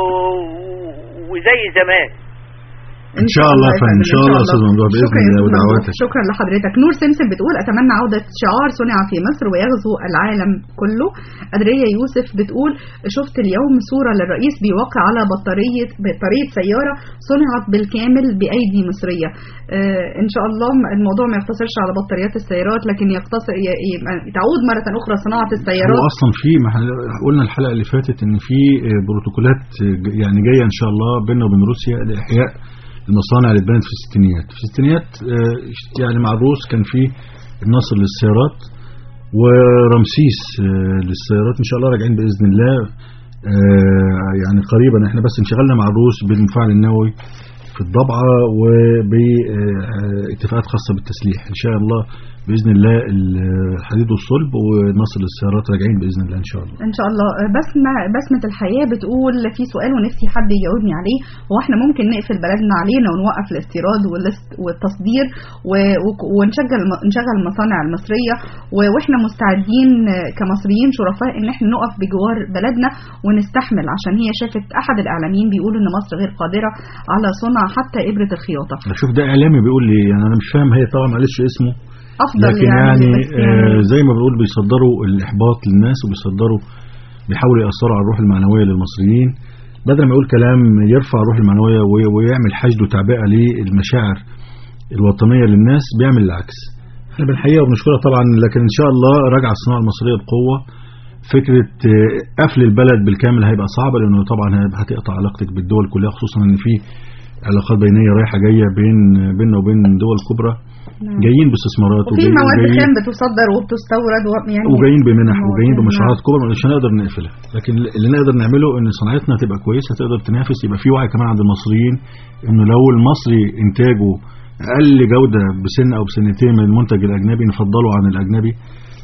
وزي زمان.
ان شاء الله يا فندم، ان شاء الله يا استاذ ممدوح باذن الله ودعواتك.
شكرا لحضرتك. نور سمسم بتقول اتمنى عوده شعار صنع في مصر ويغزو العالم كله. قدريه يوسف بتقول شفت اليوم صوره للرئيس بيوقع على بطاريه سياره صنعت بالكامل بايدي مصريه. ان شاء الله الموضوع ما يقتصرش على بطاريات السيارات، لكن يقتصر تعود مره اخرى صناعه السيارات.
هو اصلا في قلنا الحلقه اللي فاتت ان في بروتوكولات يعني جايه ان شاء الله بيننا وبين روسيا لاحياء المصانع اللي اتبنت في الستينيات. يعني مع الروس كان في النصر للسيارات ورمسيس للسيارات. ان شاء الله راجعين باذن الله يعني قريبا. احنا بس انشغلنا مع الروس بالمفاعل النووي في الضبعه وباتفاقات خاصه بالتسليح. ان شاء الله باذن الله الحديد والصلب ونصر للسيارات راجعين باذن الله ان شاء الله.
ان شاء الله. بسمه الحياه بتقول في سؤال ونفسي حد يجاوبني عليه، هو احنا ممكن نقفل بلدنا علينا ونوقف الاستيراد والتصدير ونشغل المصانع المصريه واحنا مستعدين كمصريين شرفاء ان احنا نقف بجوار بلدنا ونستحمل، عشان هي شافت احد الاعلاميين بيقول ان مصر غير قادره على صنع حتى ابره الخياطه.
شوف ده اعلامي بيقول لي، يعني انا مش فاهم، هي طبعا معلش اسمه
أفضل،
لكن يعني زي ما بنقول بيصدروا الإحباط للناس بيحاولوا يأثروا على الروح المعنوية للمصريين، بدل ما يقول كلام يرفع الروح المعنوية ويعمل حشد وتعبئة للمشاعر الوطنية للناس، بيعمل العكس. احنا بنحييها وبنشكرها طبعا، لكن إن شاء الله راجع الصناعة المصرية بقوة. فكرة قفل البلد بالكامل هيبقى صعبة، لأنه طبعا هتقطع علاقتك بالدول كلها، خصوصا إن في علاقات بينية رايحة جاية بيننا وبين دول كبرى جايين باستثمارات
وفي مواد خام بتصدر وبتستورد يعني
وجايين بمنح وجايين بمشروعات كبرى مش هنقدر نقفلها. لكن اللي نقدر نعمله ان صناعتنا تبقى كويسه تقدر تنافس، يبقى في وعي كمان عند المصريين انه لو المصري انتاجه اقل جوده بسنه او بسنتين من المنتج الاجنبي نفضله عن الاجنبي،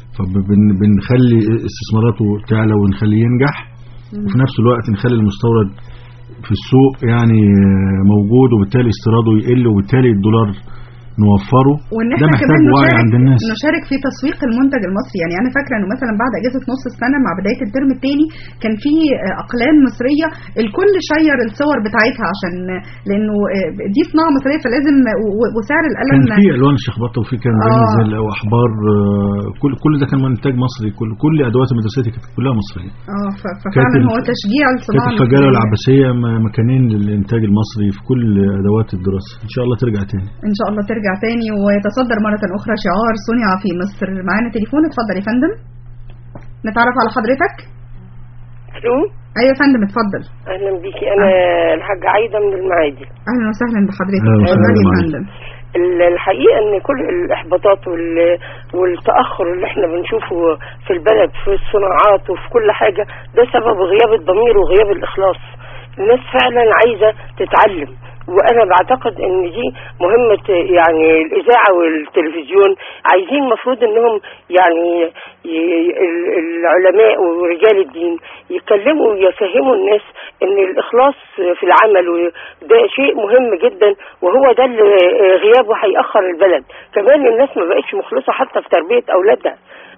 فبنخلي استثماراته تعلى ونخليه ينجح، وفي نفس الوقت نخلي المستورد في السوق يعني موجود، وبالتالي استيراده يقل وبالتالي الدولار نوفره.
وان
احنا
كمان
عند الناس
نشارك في تسويق المنتج المصري. يعني انا فاكره انه مثلا بعد اجازه نص السنه مع بدايه الترم الثاني كان في اقلام مصريه الكل شير الصور بتاعتها، عشان لانه دي صناعه مصريه فلازم، وسعر القلم
كان في الوان شخبطه وفي كان زي واحبار، كل ده كان منتج مصري، كل ادوات المدرسيه كانت كلها مصريه.
ففعلا هو تشجيع الصناعه.
كانت الفجاله والعباسيه مكانين للانتاج المصري في كل ادوات الدراسه. ان شاء الله ترجع تاني،
ان شاء الله ترجع يرجع تاني ويتصدر مرة أخرى شعار صنع في مصر. معانا تليفون، اتفضل يا فندم نتعرف على حضرتك.
الو.
ايوه يا فندم اتفضل.
اهلا بيكي، انا الحاجة عايدة من المعادي.
اهلا وسهلا بحضرتك.
اتفضلي يا فندم. الحقيقة ان كل الاحباطات والتأخر اللي احنا بنشوفه في البلد في الصناعات وفي كل حاجة ده سبب غياب الضمير وغياب الإخلاص. الناس فعلا عايزة تتعلم، وانا بعتقد ان دي مهمة يعني الاذاعة والتلفزيون. عايزين مفروض انهم يعني العلماء ورجال الدين يتكلموا ويفهموا الناس ان الاخلاص في العمل ده شيء مهم جدا، وهو ده اللي غيابه هيأخر البلد. كمان الناس ما بقتش مخلصة حتى في تربية اولادها.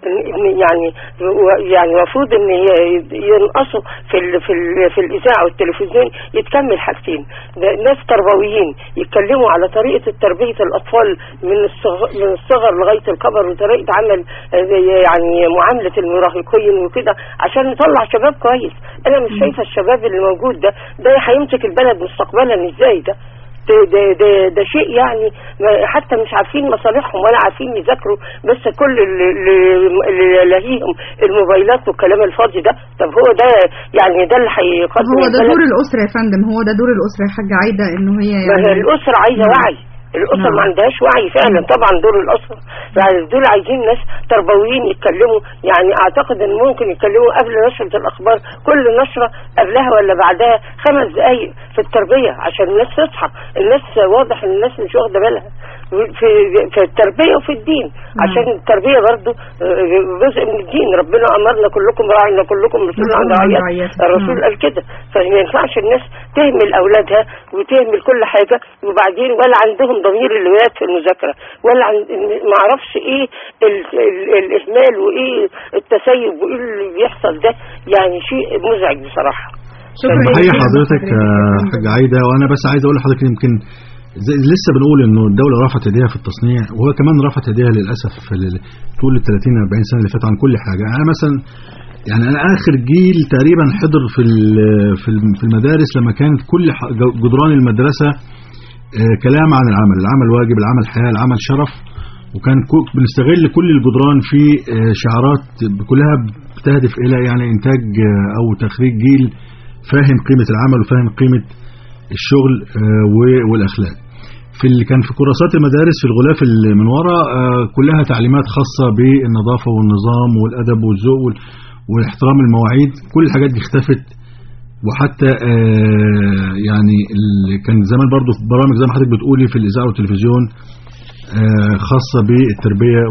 يعني المفروض ان ينقصوا في الاذاعه والتلفزيون يتكمل حاجتين. ناس تربويين يتكلموا على طريقه تربيه الاطفال من الصغر لغايه الكبر، وطريقه عمل يعني معامله المراهقين وكده عشان نطلع شباب كويس. انا مش شايفه الشباب اللي موجود ده هيمسك البلد مستقبلا ازاي. ده شيء يعني حتى مش عارفين مصالحهم ولا عارفين يذاكروا، بس كل اللي لاهيهم الموبايلات والكلام الفاضي ده. طب هو ده يعني ده اللي هيقدم.
هو ده دور الأسرة يا فندم، هو ده دور الأسرة يا حاجة عايدة، انه هي يعني
الأسرة عايزة وعي. الأسرة ما عندهاش وعي فعلا. طبعا دور الأسرة يعني دول عايزين ناس تربويين يتكلموا. يعني أعتقد أن ممكن يتكلموا قبل نشرة الأخبار، كل نشرة قبلها ولا بعدها 5 دقايق في التربية عشان الناس تصحى. الناس واضح أن الناس مش واخدة بالها في التربية وفي الدين، عشان التربية برضو جزء من الدين. ربنا أمرنا كلكم راعينا كلكم مسؤول عن رعيات. الرسول قال كده. فما ينفعش الناس تهمل أولادها وتهمل كل حاجة، وبعدين ولا عندهم ضمير الولاد في المذاكرة، ولا ما اعرفش ايه الإهمال وايه التسيب وايه اللي بيحصل ده. يعني شيء مزعج بصراحة.
بحيي حضرتك حاجة عايدة. وأنا بس عايز أقول لحضرتك يمكن لسه بنقول انه الدولة رفعت ايديها في التصنيع، وهو كمان رفعت ايديها للاسف في طول ال 30-40 سنة اللي فاتوا عن كل حاجة. انا مثلا يعني انا اخر جيل تقريبا حضر في المدارس لما كانت كل جدران المدرسة كلام عن العمل واجب، العمل حياة، العمل شرف. وكان بنستغل كل الجدران في شعارات كلها بتهدف الى يعني انتاج او تخريج جيل فاهم قيمة العمل وفاهم قيمة الشغل والاخلاق. في اللي كان في كراسات المدارس في الغلاف اللي من ورا كلها تعليمات خاصة بالنظافة والنظام والادب والذوق واحترام المواعيد. كل الحاجات دي اختفت. وحتى يعني اللي كان زمان برضو في برامج زي ما حضرتك بتقولي في الاذاعه والتلفزيون خاصة بالتربية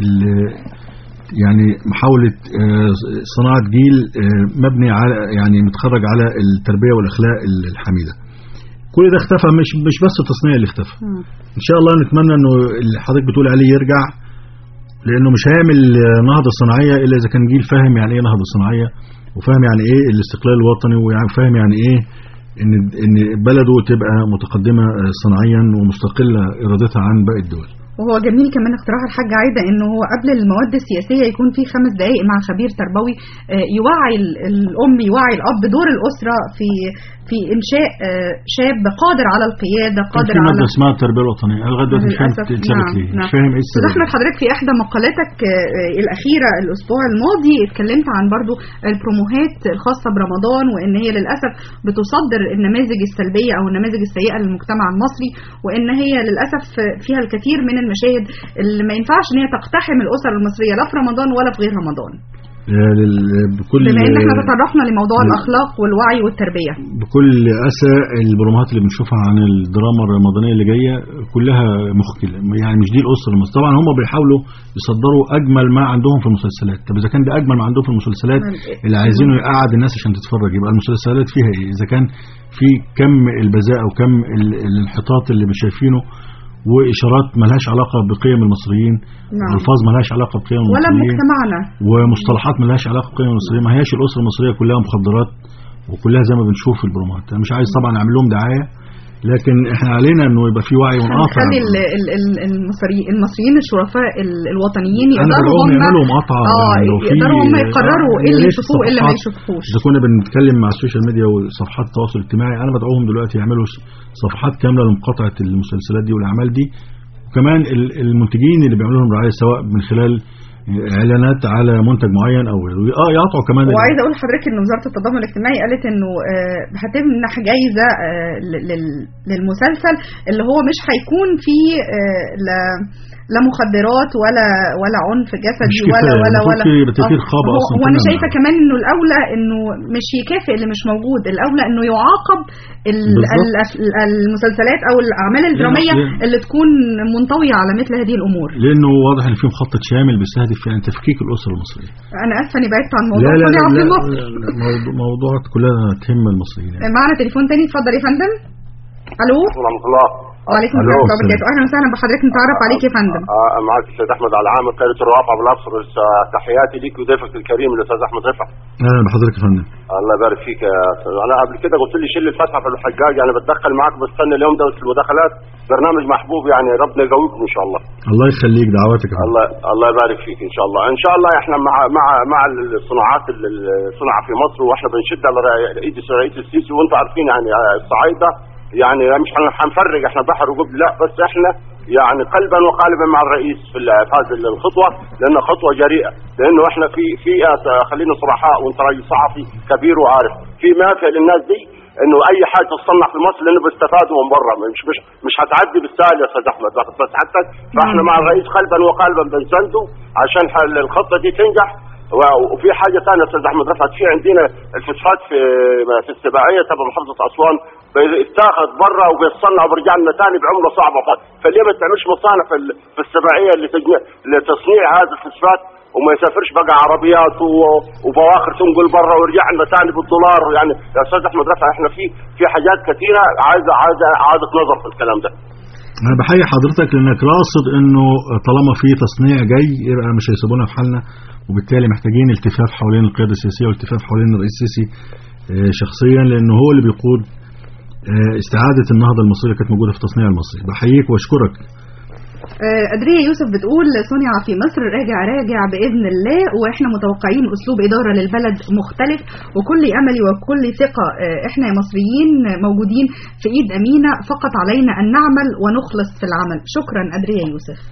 يعني محاولة صناعة جيل مبني على يعني متخرج على التربية والأخلاق الحميدة. كل ده اختفى. مش بس التصنيع اللي اختفى. إن شاء الله نتمنى إنه اللي حضرتك بتقول عليه يرجع، لأنه مش هيعمل نهضة صناعية إلا إذا كان جيل فاهم يعني إيه نهضة صناعية، وفاهم يعني إيه الاستقلال الوطني، وفاهم يعني إيه إن بلده تبقى متقدمة صناعيا ومستقلة إرادتها عن باقي الدول.
وهو جميل كمان اقتراح الحاجة عايدة انه هو قبل المواد السياسية يكون في 5 دقائق مع خبير تربوي يوعي الام، يوعي الاب دور الاسرة في انشاء شاب قادر على القيادة، قادر على
مادة اسمها التربية الوطنية. لغاية دلوقتي مش فاهم اتثبت ليه، مش فاهم ايه السبب.
احمد حضرتك في احدى مقالاتك الاخيرة الاسبوع الماضي اتكلمت عن برضو البروموهات الخاصة برمضان، وان هي للاسف بتصدر النماذج السلبية او النماذج السيئة للمجتمع المصري، وان هي للاسف فيها الكثير من المشاهد اللي ما ينفعش ان هي تقتحم الاسر المصريه لا في رمضان ولا في غير رمضان. بما ان احنا تطرقنا لموضوع الاخلاق والوعي والتربيه،
بكل اسى البرومات اللي بنشوفها عن الدراما الرمضانيه اللي جايه كلها مخجله. يعني مش دي الاسره المصريه. طبعا هم بيحاولوا يصدروا اجمل ما عندهم في المسلسلات. طب اذا كان ده اجمل ما عندهم في المسلسلات اللي عايزينه يقعد الناس عشان تتفرج، يبقى المسلسلات فيها ايه؟ اذا كان في كم البذاءه وكم الانحطاط اللي مش شايفينه، وإشارات ملهاش علاقة بقيم المصريين، والفاظ ملهاش علاقة بقيم المصريين،
ولا مجتمعنا،
ومصطلحات ملهاش علاقة بقيم المصريين. ما هياش الأسرة المصرية كلها مخدرات وكلها زي ما بنشوف في البرومات. أنا مش عايز طبعا أعمل لهم دعاية، لكن احنا علينا انه يبقى في وعي ونقاطع.
خلي المصريين الشرفاء الوطنيين يقدروا هم
يعملوا مقاطعه،
يقدروا هم يقرروا ايه اللي يشوفوه وايه اللي ما يشوفوش.
اذا كنا بنتكلم مع السوشيال ميديا وصفحات التواصل الاجتماعي، انا بدعوهم دلوقتي يعملوا صفحات كامله لمقاطعه المسلسلات دي والاعمال دي، وكمان المنتجين اللي بيعملوا لهم رعايه سواء من خلال اعلانات على منتج معين او يقطعوا كمان.
وعايز اقول لحضرتك ان وزاره التضامن الاجتماعي قالت انه هتمنح جايزه للمسلسل اللي هو مش هيكون فيه لا مخدرات ولا عنف جسدي ولا وانا شايفه كمان انه الاولى انه مش يكافئ اللي مش موجود، الاولى انه يعاقب المسلسلات او الاعمال الدراميه اللي تكون منطويه على مثل هذه الامور،
لانه واضح ان في مخطط شامل بيستهدف يعني تفكيك الاسره المصريه.
انا اسفه اني بعدت عن موضوع
موضوعات كلها تهم المصريين يعني.
معنا تليفون تاني، اتفضل يا فندم. الو
ورحمه الله.
وعليكم السلام ورحمه الله وبركاته. اهلا وسهلا بحضرتك، نتعرف عليك يا فندم.
معك الاستاذ احمد على عامر قياده الرافعه بالابصر. تحياتي ليك وضيفك الكريم الاستاذ احمد رفعت.
اهلا بحضرتك يا فندم.
الله يبارك فيك يا استاذ. انا قبل كده قلت لي شيل الفتحه في الحجاج، انا بتدخل معاك بستنى اليوم ده في المداخلات، برنامج محبوب يعني، ربنا يقويكم ان شاء الله.
الله يخليك، دعواتك يا فندم.
الله يبارك فيك ان شاء الله. ان شاء الله احنا مع الصناعات الصناعه في مصر، واحنا بنشد على ايد رئيس السيسي، وانتم عارفين يعني الصعايده يعني مش هنفرق احنا بحر وجبل، لا بس احنا يعني قلبا وقالبا مع الرئيس في هذه الخطوه، لانها خطوه جريئه، لانه احنا في خلينا صرحاء، وانت راجل صحفي كبير وعارف في منافع للناس دي انه اي حاجه تصنع في مصر، لانه بيستفادوا من بره، مش هتعدي بالسهل يا استاذ احمد بس حتى. فاحنا مع الرئيس قلبا وقالبا بنسنده عشان الخطه دي تنجح. وفي حاجه ثانيه استاذ احمد رفعت، في عندنا الفوسفات في السباعيه تبع محافظه اسوان بيتاخذ بره وبيتصنع وبرجع لنا ثاني بعمله صعبه، فليه ما تعملش مصانع في السباعيه لتصنيع هذا الفوسفات، وما يسافرش بقى عربيات وبواخر تنقل بره ويرجع لنا ثاني بالدولار. يعني يا استاذ احمد رفعت احنا في حاجات كثيره عايزه اعاده نظر في الكلام ده.
انا بحيي حضرتك لانك راصد انه طالما في تصنيع جاي يبقى مش هيسيبونا في حالنا، وبالتالي محتاجين التفاف حوالين القياده السياسيه والتفاف حوالين الرئيس السيسي شخصيا، لانه هو اللي بيقود استعاده النهضه المصريه اللي كانت موجوده في التصنيع المصري. بحييك واشكرك.
أدرية يوسف بتقول صنع في مصر راجع بإذن الله، وإحنا متوقعين أسلوب إدارة للبلد مختلف، وكل أملي وكل ثقة إحنا مصريين موجودين في إيد أمينة، فقط علينا أن نعمل ونخلص في العمل. شكرا أدرية يوسف.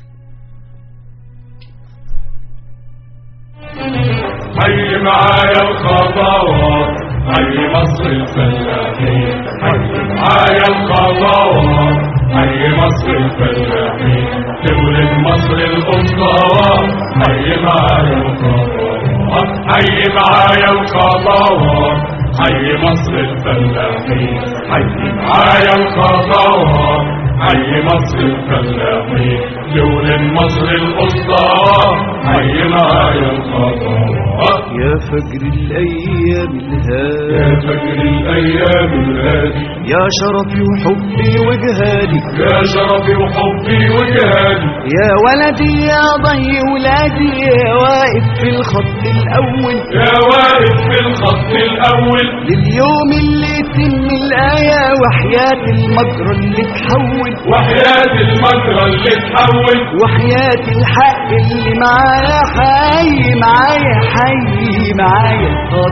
حي معايا الخطوات، حي مصر الفلاحين، حي معايا الخطوات، حي مصر الفلاحين، تولد مصر الأسطورات، حي معايا الخطوات، حي معايا الخطوات، حي مصر الفلاحين، حي معايا الخطوات، حي مصر الفلاحين، تولد مصر الأسطورات، حي معايا الخطوات.
يا فجر الأيام الهادي،
يا فجر الأيام الهادي،
يا شرفي وحبي وجهادي،
يا شرفي وحبي وجهادي،
يا ولدي يا ضي ولادي، يا واقف في الخط الأول،
يا واقف في الخط الأول،
لليوم اللي يتم الآية، وحياة المجرى اللي تحول،
وحياة المجرى اللي تحول،
وحياة الحق اللي معايا، حي معايا، حي معايا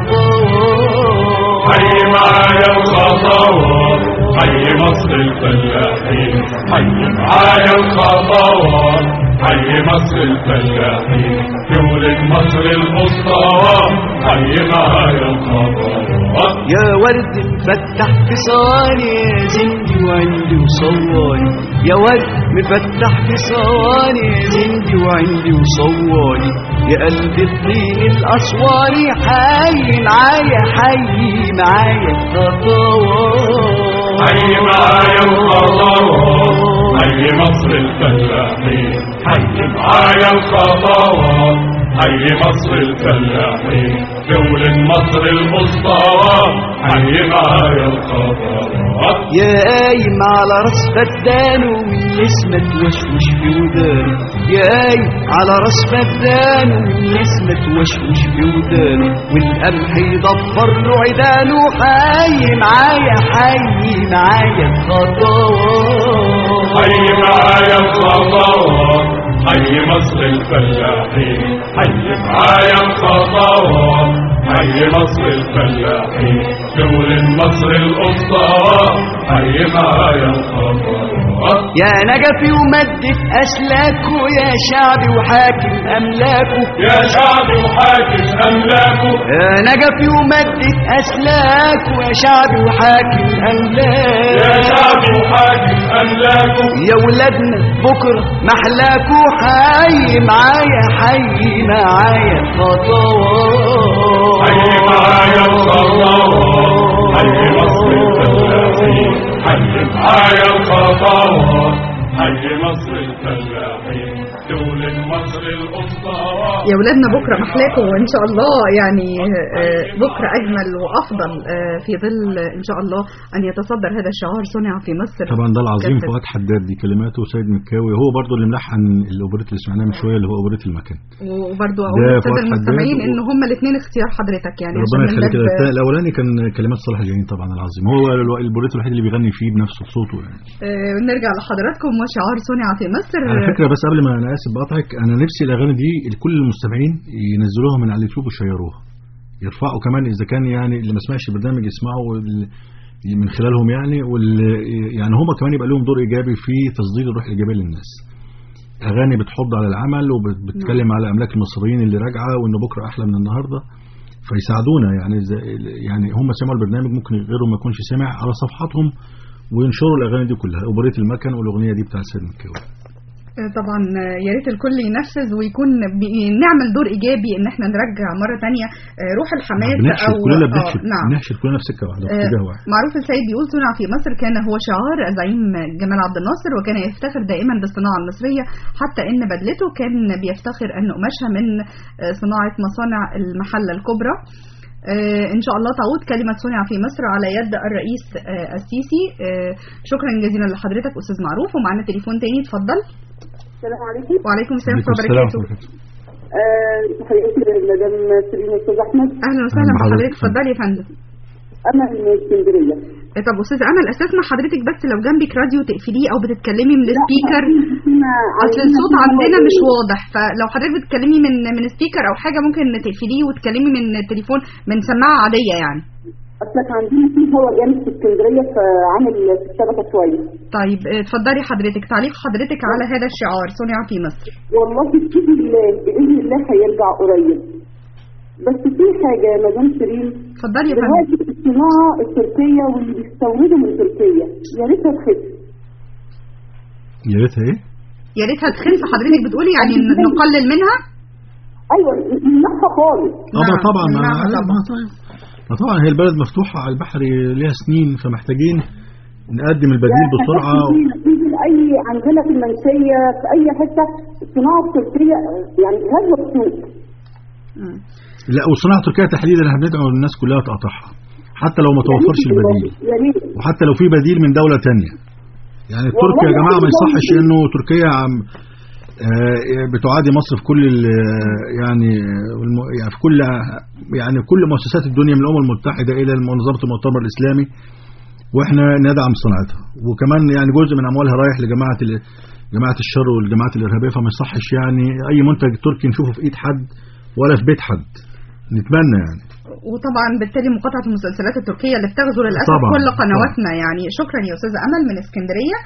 الخطوات،
حي معايا الخطوات، حي مصر الفلاحين، حي معايا الخطوات، حي مصر الفلاحين، تولد مصر الأسطورات، حي معايا الخطوات.
يا ورد مفتح في صواني، يا زندي وعندي وصواني، يا ورد مفتح في صواني، يا زندي وعندي وصواني، يا قلب الطين الأسواني، حي معايا، حي معايا الخطوات،
حي معايا الخطوات، حي مصر الفلاحين، حي معايا الخطوات، حي مصر الفلاحين، تولد مصر الأسطورات، حي معايا الخطوات.
يا قايم على راس فدان والنسمة توشوش في ودانه، يا قايم على راس فدان والنسمة توشوش في ودانه، والقمح يضفر له عيدانه، حي معايا، حي معايا الخطوات،
حي معايا الخطوات، حي مصر الفلاحين، حي معايا الخطوات، حي مصر الفلاحين، تولد مصر الأسطورات، حي معايا الخطوات.
يا نجفي ومدت أسلاكه يا شعبي وحاكم أملاكه
يا شعبي وحاكم أملاكه
يا نجفي ومدت أسلاكه يا شعبي وحاكم أملاكه
يا شعبي وحاكم أملاكه
يا ولادنا بكرة محلاكه حي معايا حي معايا خطوات
حي معايا الخطوات حي مصر الفلاحين حي معايا الخطوات حي مصر الفلاحين دولة مصر الأسطوات
يا ولادنا بكرة محلاكم وإن شاء الله يعني بكرة أجمل وأفضل في ظل إن شاء الله أن يتصدر هذا الشعار صنع في مصر.
طبعا ده العظيم فؤاد حداد، دي كلماته سيد مكاوي، هو برضو اللي ملحن الأوبريت اللي سمعناه من شوية اللي هو أوبريت المكان.
وبرضو أقول للسادة المستمعين إن هم الاثنين اختيار حضرتك يعني
ربنا يخليك. الأولاني كان كلمات صلاح جاهين طبعا العظيم، هو الأوبريت الوحيد اللي بيغني فيه بنفسه بصوته يعني.
نرجع لحضراتكم وشعار صنع في مصر.
على فكرة بس قبل ما أنا آسف بقطعك، أنا نفسي الأغاني دي كل المستمعين ينزلوها من على اليوتيوب ويشيروها، يرفعوا كمان إذا كان يعني اللي ما سمعش البرنامج يسمعوا من خلالهم يعني، يعني هم كمان يبقى لهم دور إيجابي في تصدير الروح الإيجابية للناس. أغاني بتحض على العمل وبتتكلم على أملاك المصريين اللي راجعة وإن بكرة أحلى من النهاردة، فيساعدونا يعني هم سمعوا البرنامج ممكن غيرهم ما يكونش سمع على صفحاتهم وينشروا الأغاني دي كلها، أوبريت المكان والأغنية دي بتاع سيد مكاوي.
طبعا يا ريت الكل ينفذ ويكون نعمل دور ايجابي ان احنا نرجع مره ثانيه روح الحماس
او كلنا بنحشر كلنا في سكه واحده في اتجاه واحد.
معروف السيد بيقول صنع في مصر كان هو شعار الزعيم جمال عبد الناصر، وكان يفتخر دائما بالصناعه المصريه حتى ان بدلته كان بيفتخر ان قماشها من صناعه مصانع المحله الكبرى. إن شاء الله تعود كلمة صنع في مصر على يد الرئيس السيسي. شكرا جزيلا لحضرتك أستاذ معروف. ومعنا تليفون تاني، اتفضل.
السلام عليكم.
وعليكم السلام ورحمة الله وبركاته.
تحياتي لمدام سليم أستاذ أحمد.
أهلا وسهلا بحضرتك، اتفضلي يا فندم.
أنا من اسكندرية.
طب أستاذ أمل، استسمح حضرتك بس لو جنبك راديو تقفليه أو بتتكلمي من السبيكر، أصل الصوت عندنا مش واضح، فلو حضرتك بتتكلمي من سبيكر أو حاجة ممكن تقفليه وتكلمي من التليفون من سماعة عادية يعني.
أصلك عندنا في هوا جامد في اسكندرية فعامل في الشبكة شوية.
طيب اتفضلي حضرتك، تعليق حضرتك على هذا الشعار صنع في مصر.
والله بإذن الله هيرجع قريب، بس في حاجة يا مدام شيرين.
اتفضلي يا فندم.
دلوقتي الصناعة التركية واللي بيستوردوا من تركيا يا ريتها تخف.
يا ريتها ايه؟
يا ريتها تخف حضرتك بتقولي يعني نقلل منها؟
ايوه نمنعها خالص.
طبعا طبعا هي البلد مفتوحة على البحر ليها سنين، فمحتاجين نقدم البديل بسرعة.
اي عندنا في المنشية في اي حتة الصناعة التركية يعني هذا السوق.
لا والصناعة التركية تحديدا احنا بندعو الناس كلها تقطعها حتى لو ما توفرش البديل، وحتى لو في بديل من دولة تانية. يعني تركيا يا جماعة ما يصحش انه تركيا بتعادي مصر في كل يعني في كل يعني كل مؤسسات الدنيا من الأمم المتحدة إلى منظمة المؤتمر الإسلامي، واحنا ندعم صناعتها، وكمان يعني جزء من أموالها رايح لجماعة الشر والجماعات الإرهابية، فما يصحش يعني أي منتج تركي نشوفه في إيد حد ولا في بيت حد، نتمنى يعني.
وطبعا بالتالي مقاطعة المسلسلات التركية اللي بتغزو للأسف كل قنواتنا يعني. شكرا يا أستاذة أمل من اسكندرية.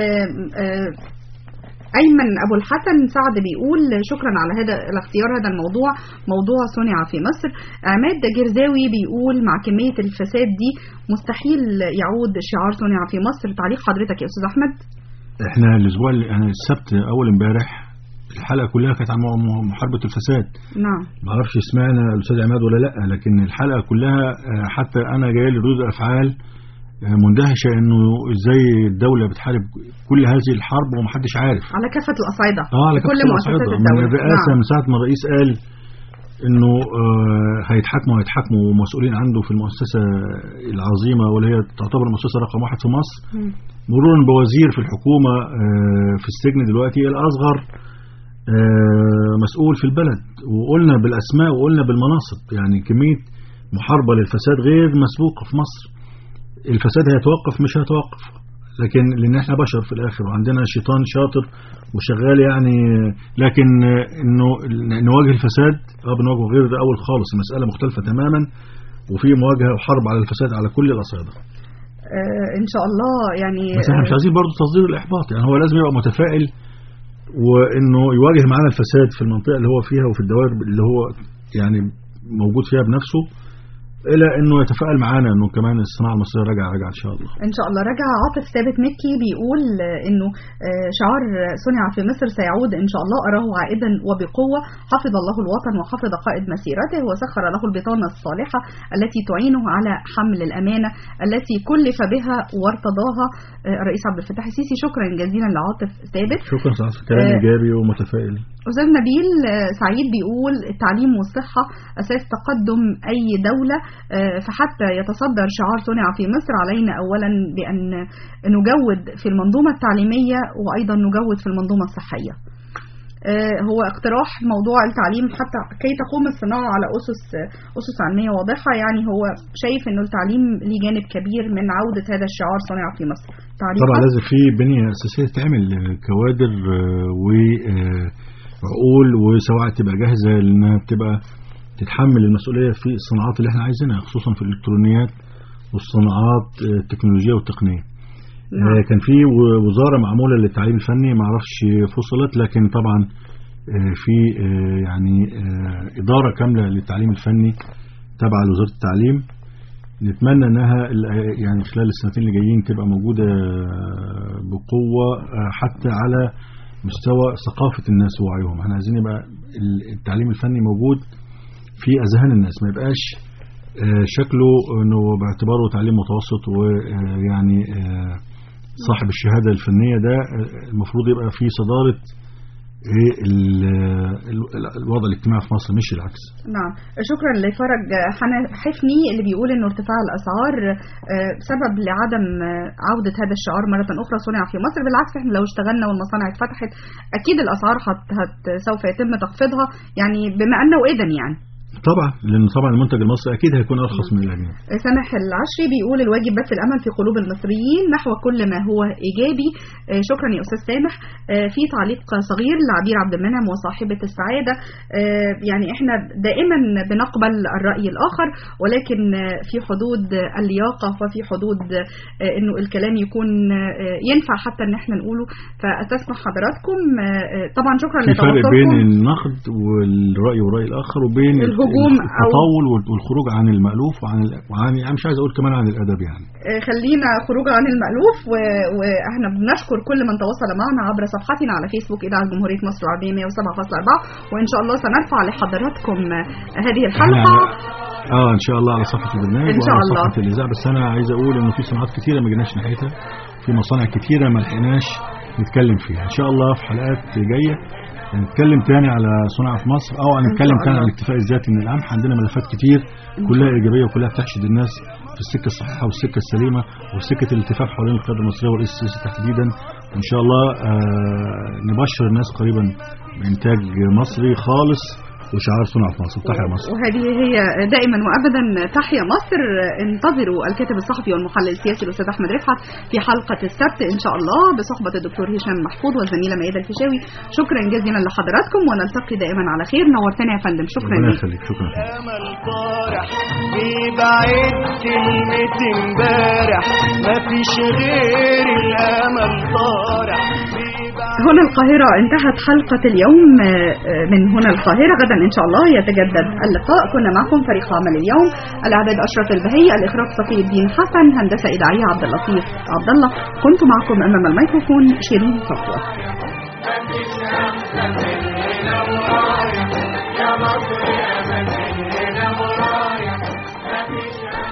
أيمن أبو الحسن سعد بيقول شكرا على هذا الاختيار، هذا الموضوع موضوع صنع في مصر. عماد جرزاوي بيقول مع كمية الفساد دي مستحيل يعود شعار صنع في مصر. تعليق حضرتك يا أستاذ أحمد.
احنا الأسبوع السبت أول امبارح الحلقة كلها كانت عن محاربة الفساد.
نعم.
ما اعرفش سمعنا الأستاذ عماد ولا لأ، لكن الحلقة كلها حتى أنا جاي لي ردود أفعال مندهشة انه ازاي الدولة بتحارب كل هذه الحرب ومحدش عارف
على كافة الأصعدة.
على كل مؤسسات الدولة من الرئاسة. من ساعة ما الرئيس قال انه هيتحاكموا مسؤولين عنده في المؤسسة العظيمة واللي هي تعتبر المؤسسة رقم 1 في مصر، مرورا بوزير في الحكومة في السجن دلوقتي الأصغر مسؤول في البلد، وقلنا بالأسماء وقلنا بالمناصب. يعني كمية محاربة للفساد غير مسبوقة في مصر. الفساد هيتوقف مش هيتوقف، لكن لان احنا بشر في الاخر وعندنا شيطان شاطر وشغال يعني، لكن انه نواجه الفساد بنواجهه غير ده اول خالص، المسألة مختلفة تماما، وفي مواجهة وحرب على الفساد على كل الاصعدة.
ان شاء الله يعني.
بس احنا مش عايزين برضه تصدير الاحباط، يعني هو لازم يبقى متفائل وانه يواجه معانا الفساد في المنطقه اللي هو فيها وفي الدوائر اللي هو يعني موجود فيها بنفسه، الى انه يتفائل معانا انه كمان الصناعه المصريه راجعه ان شاء الله.
ان شاء الله راجعه. عاطف ثابت مكي بيقول انه شعار صنع في مصر سيعود ان شاء الله، اراه عائدا وبقوه. حفظ الله الوطن وحفظ قائد مسيرته وسخر له البطانه الصالحه التي تعينه على حمل الامانه التي كلف بها وارتضاها الرئيس عبد الفتاح السيسي. شكرا جزيلا لعاطف ثابت.
شكرا سعادة، كلام ايجابي ومتفائل.
أستاذ نبيل سعيد بيقول التعليم والصحة أساس تقدم أي دولة، فحتى يتصدر شعار صنع في مصر علينا أولا بأن نجود في المنظومة التعليمية وأيضا نجود في المنظومة الصحية. هو اقتراح موضوع التعليم حتى كي تقوم الصناعة على أسس علمية واضحة. يعني هو شايف أنه التعليم ليه جانب كبير من عودة هذا الشعار صنع في مصر.
طبعا لازم في بنية أساسية تعمل كوادر وعقول وسواعد تبقى جاهزة لأنها بتبقى تتحمل المسؤولية في الصناعات اللي احنا عايزينها، خصوصا في الإلكترونيات والصناعات التكنولوجية والتقنية. كان في وزارة معمولة للتعليم الفني، ما اعرفش فصلت، لكن طبعا في يعني إدارة كاملة للتعليم الفني تبع لوزارة التعليم. نتمنى انها يعني خلال السنتين اللي جايين تبقى موجودة بقوة حتى على مستوى ثقافة الناس ووعيهم. احنا عايزين يبقى التعليم الفني موجود في أذهان الناس، ما يبقاش شكله انه باعتباره تعليم متوسط ويعني صاحب الشهادة الفنية ده المفروض يبقى في صدارة الوضع الاجتماعي في مصر مش العكس.
نعم، شكرا لفرج حفني اللي بيقول انه ارتفاع الاسعار سبب لعدم عودة هذا الشعار مرة اخرى صنع في مصر. بالعكس احنا لو اشتغلنا والمصانع اتفتحت اكيد الاسعار سوف يتم تخفيضها، يعني بما انه اذن يعني
طبعا، لأن طبعا المنتج المصري أكيد هيكون أرخص من الأجنبي.
سامح العشري بيقول الواجب بث الأمل في قلوب المصريين نحو كل ما هو إيجابي. شكرا يا أستاذ سامح. في تعليق صغير لعبير عبد المنعم وصاحبة السعادة، يعني إحنا دائما بنقبل الرأي الآخر ولكن في حدود اللياقة وفي حدود إنه الكلام يكون ينفع حتى إن إحنا نقوله. فأستسمح حضراتكم طبعا. شكرا لتوقفكم.
في فرق بين النقد والرأي والرأي الآخر وبين
الهجوم
التطاول والخروج عن المألوف وعن يعني مش عايز اقول كمان عن الادب. يعني
خلينا خروج عن المألوف واحنا بنشكر كل من تواصل معنا عبر صفحتنا على فيسبوك إذاعة جمهورية مصر العربية 107.4، وان شاء الله سنرفع لحضراتكم هذه الحلقة
ان شاء الله على صفحة البرنامج وعلى صفحة الإذاعة. بس انا عايز اقول انه في صناعات كتيرة ما جيناش ناحيتها، في مصانع كتيرة ما لحقناش نتكلم فيها. ان شاء الله في حلقات جاية نتكلم تاني على صناعة في مصر او نتكلم تاني على الاكتفاء الذاتي من القمح. عندنا ملفات كتير كلها ايجابية وكلها بتحشد الناس في السكة الصحيحة والسكة السليمة وسكة الالتفاف حوالين القيادة المصرية والرئيس السيسي تحديدا. وان شاء الله نبشر الناس قريبا بإنتاج مصري خالص وشعار صنع في مصر. تحيا مصر.
وهذه هي دائما وابدا تحيا مصر. انتظروا الكاتب الصحفي والمحلل السياسي الاستاذ احمد رفعت في حلقة السبت ان شاء الله بصحبة الدكتور هشام محفوظ والزميلة ميادة الفيشاوي. شكرا جزيلا لحضراتكم ونلتقي دائما على خير. نورتنا يا فندم. شكرا
لك. شكرا.
امل طارح بيبعد كلمة امبارح مفيش غير الامل طارح.
هنا القاهرة انتهت حلقة اليوم من هنا القاهرة. غدا إن شاء الله يتجدد اللقاء. كنا معكم فريق عمل اليوم، الإعداد أشرف البهية، الإخراج صفي الدين حسن، هندسة إذاعية عبد اللطيف عبد الله. كنت معكم أمام الميكروفون شيرين صفوة.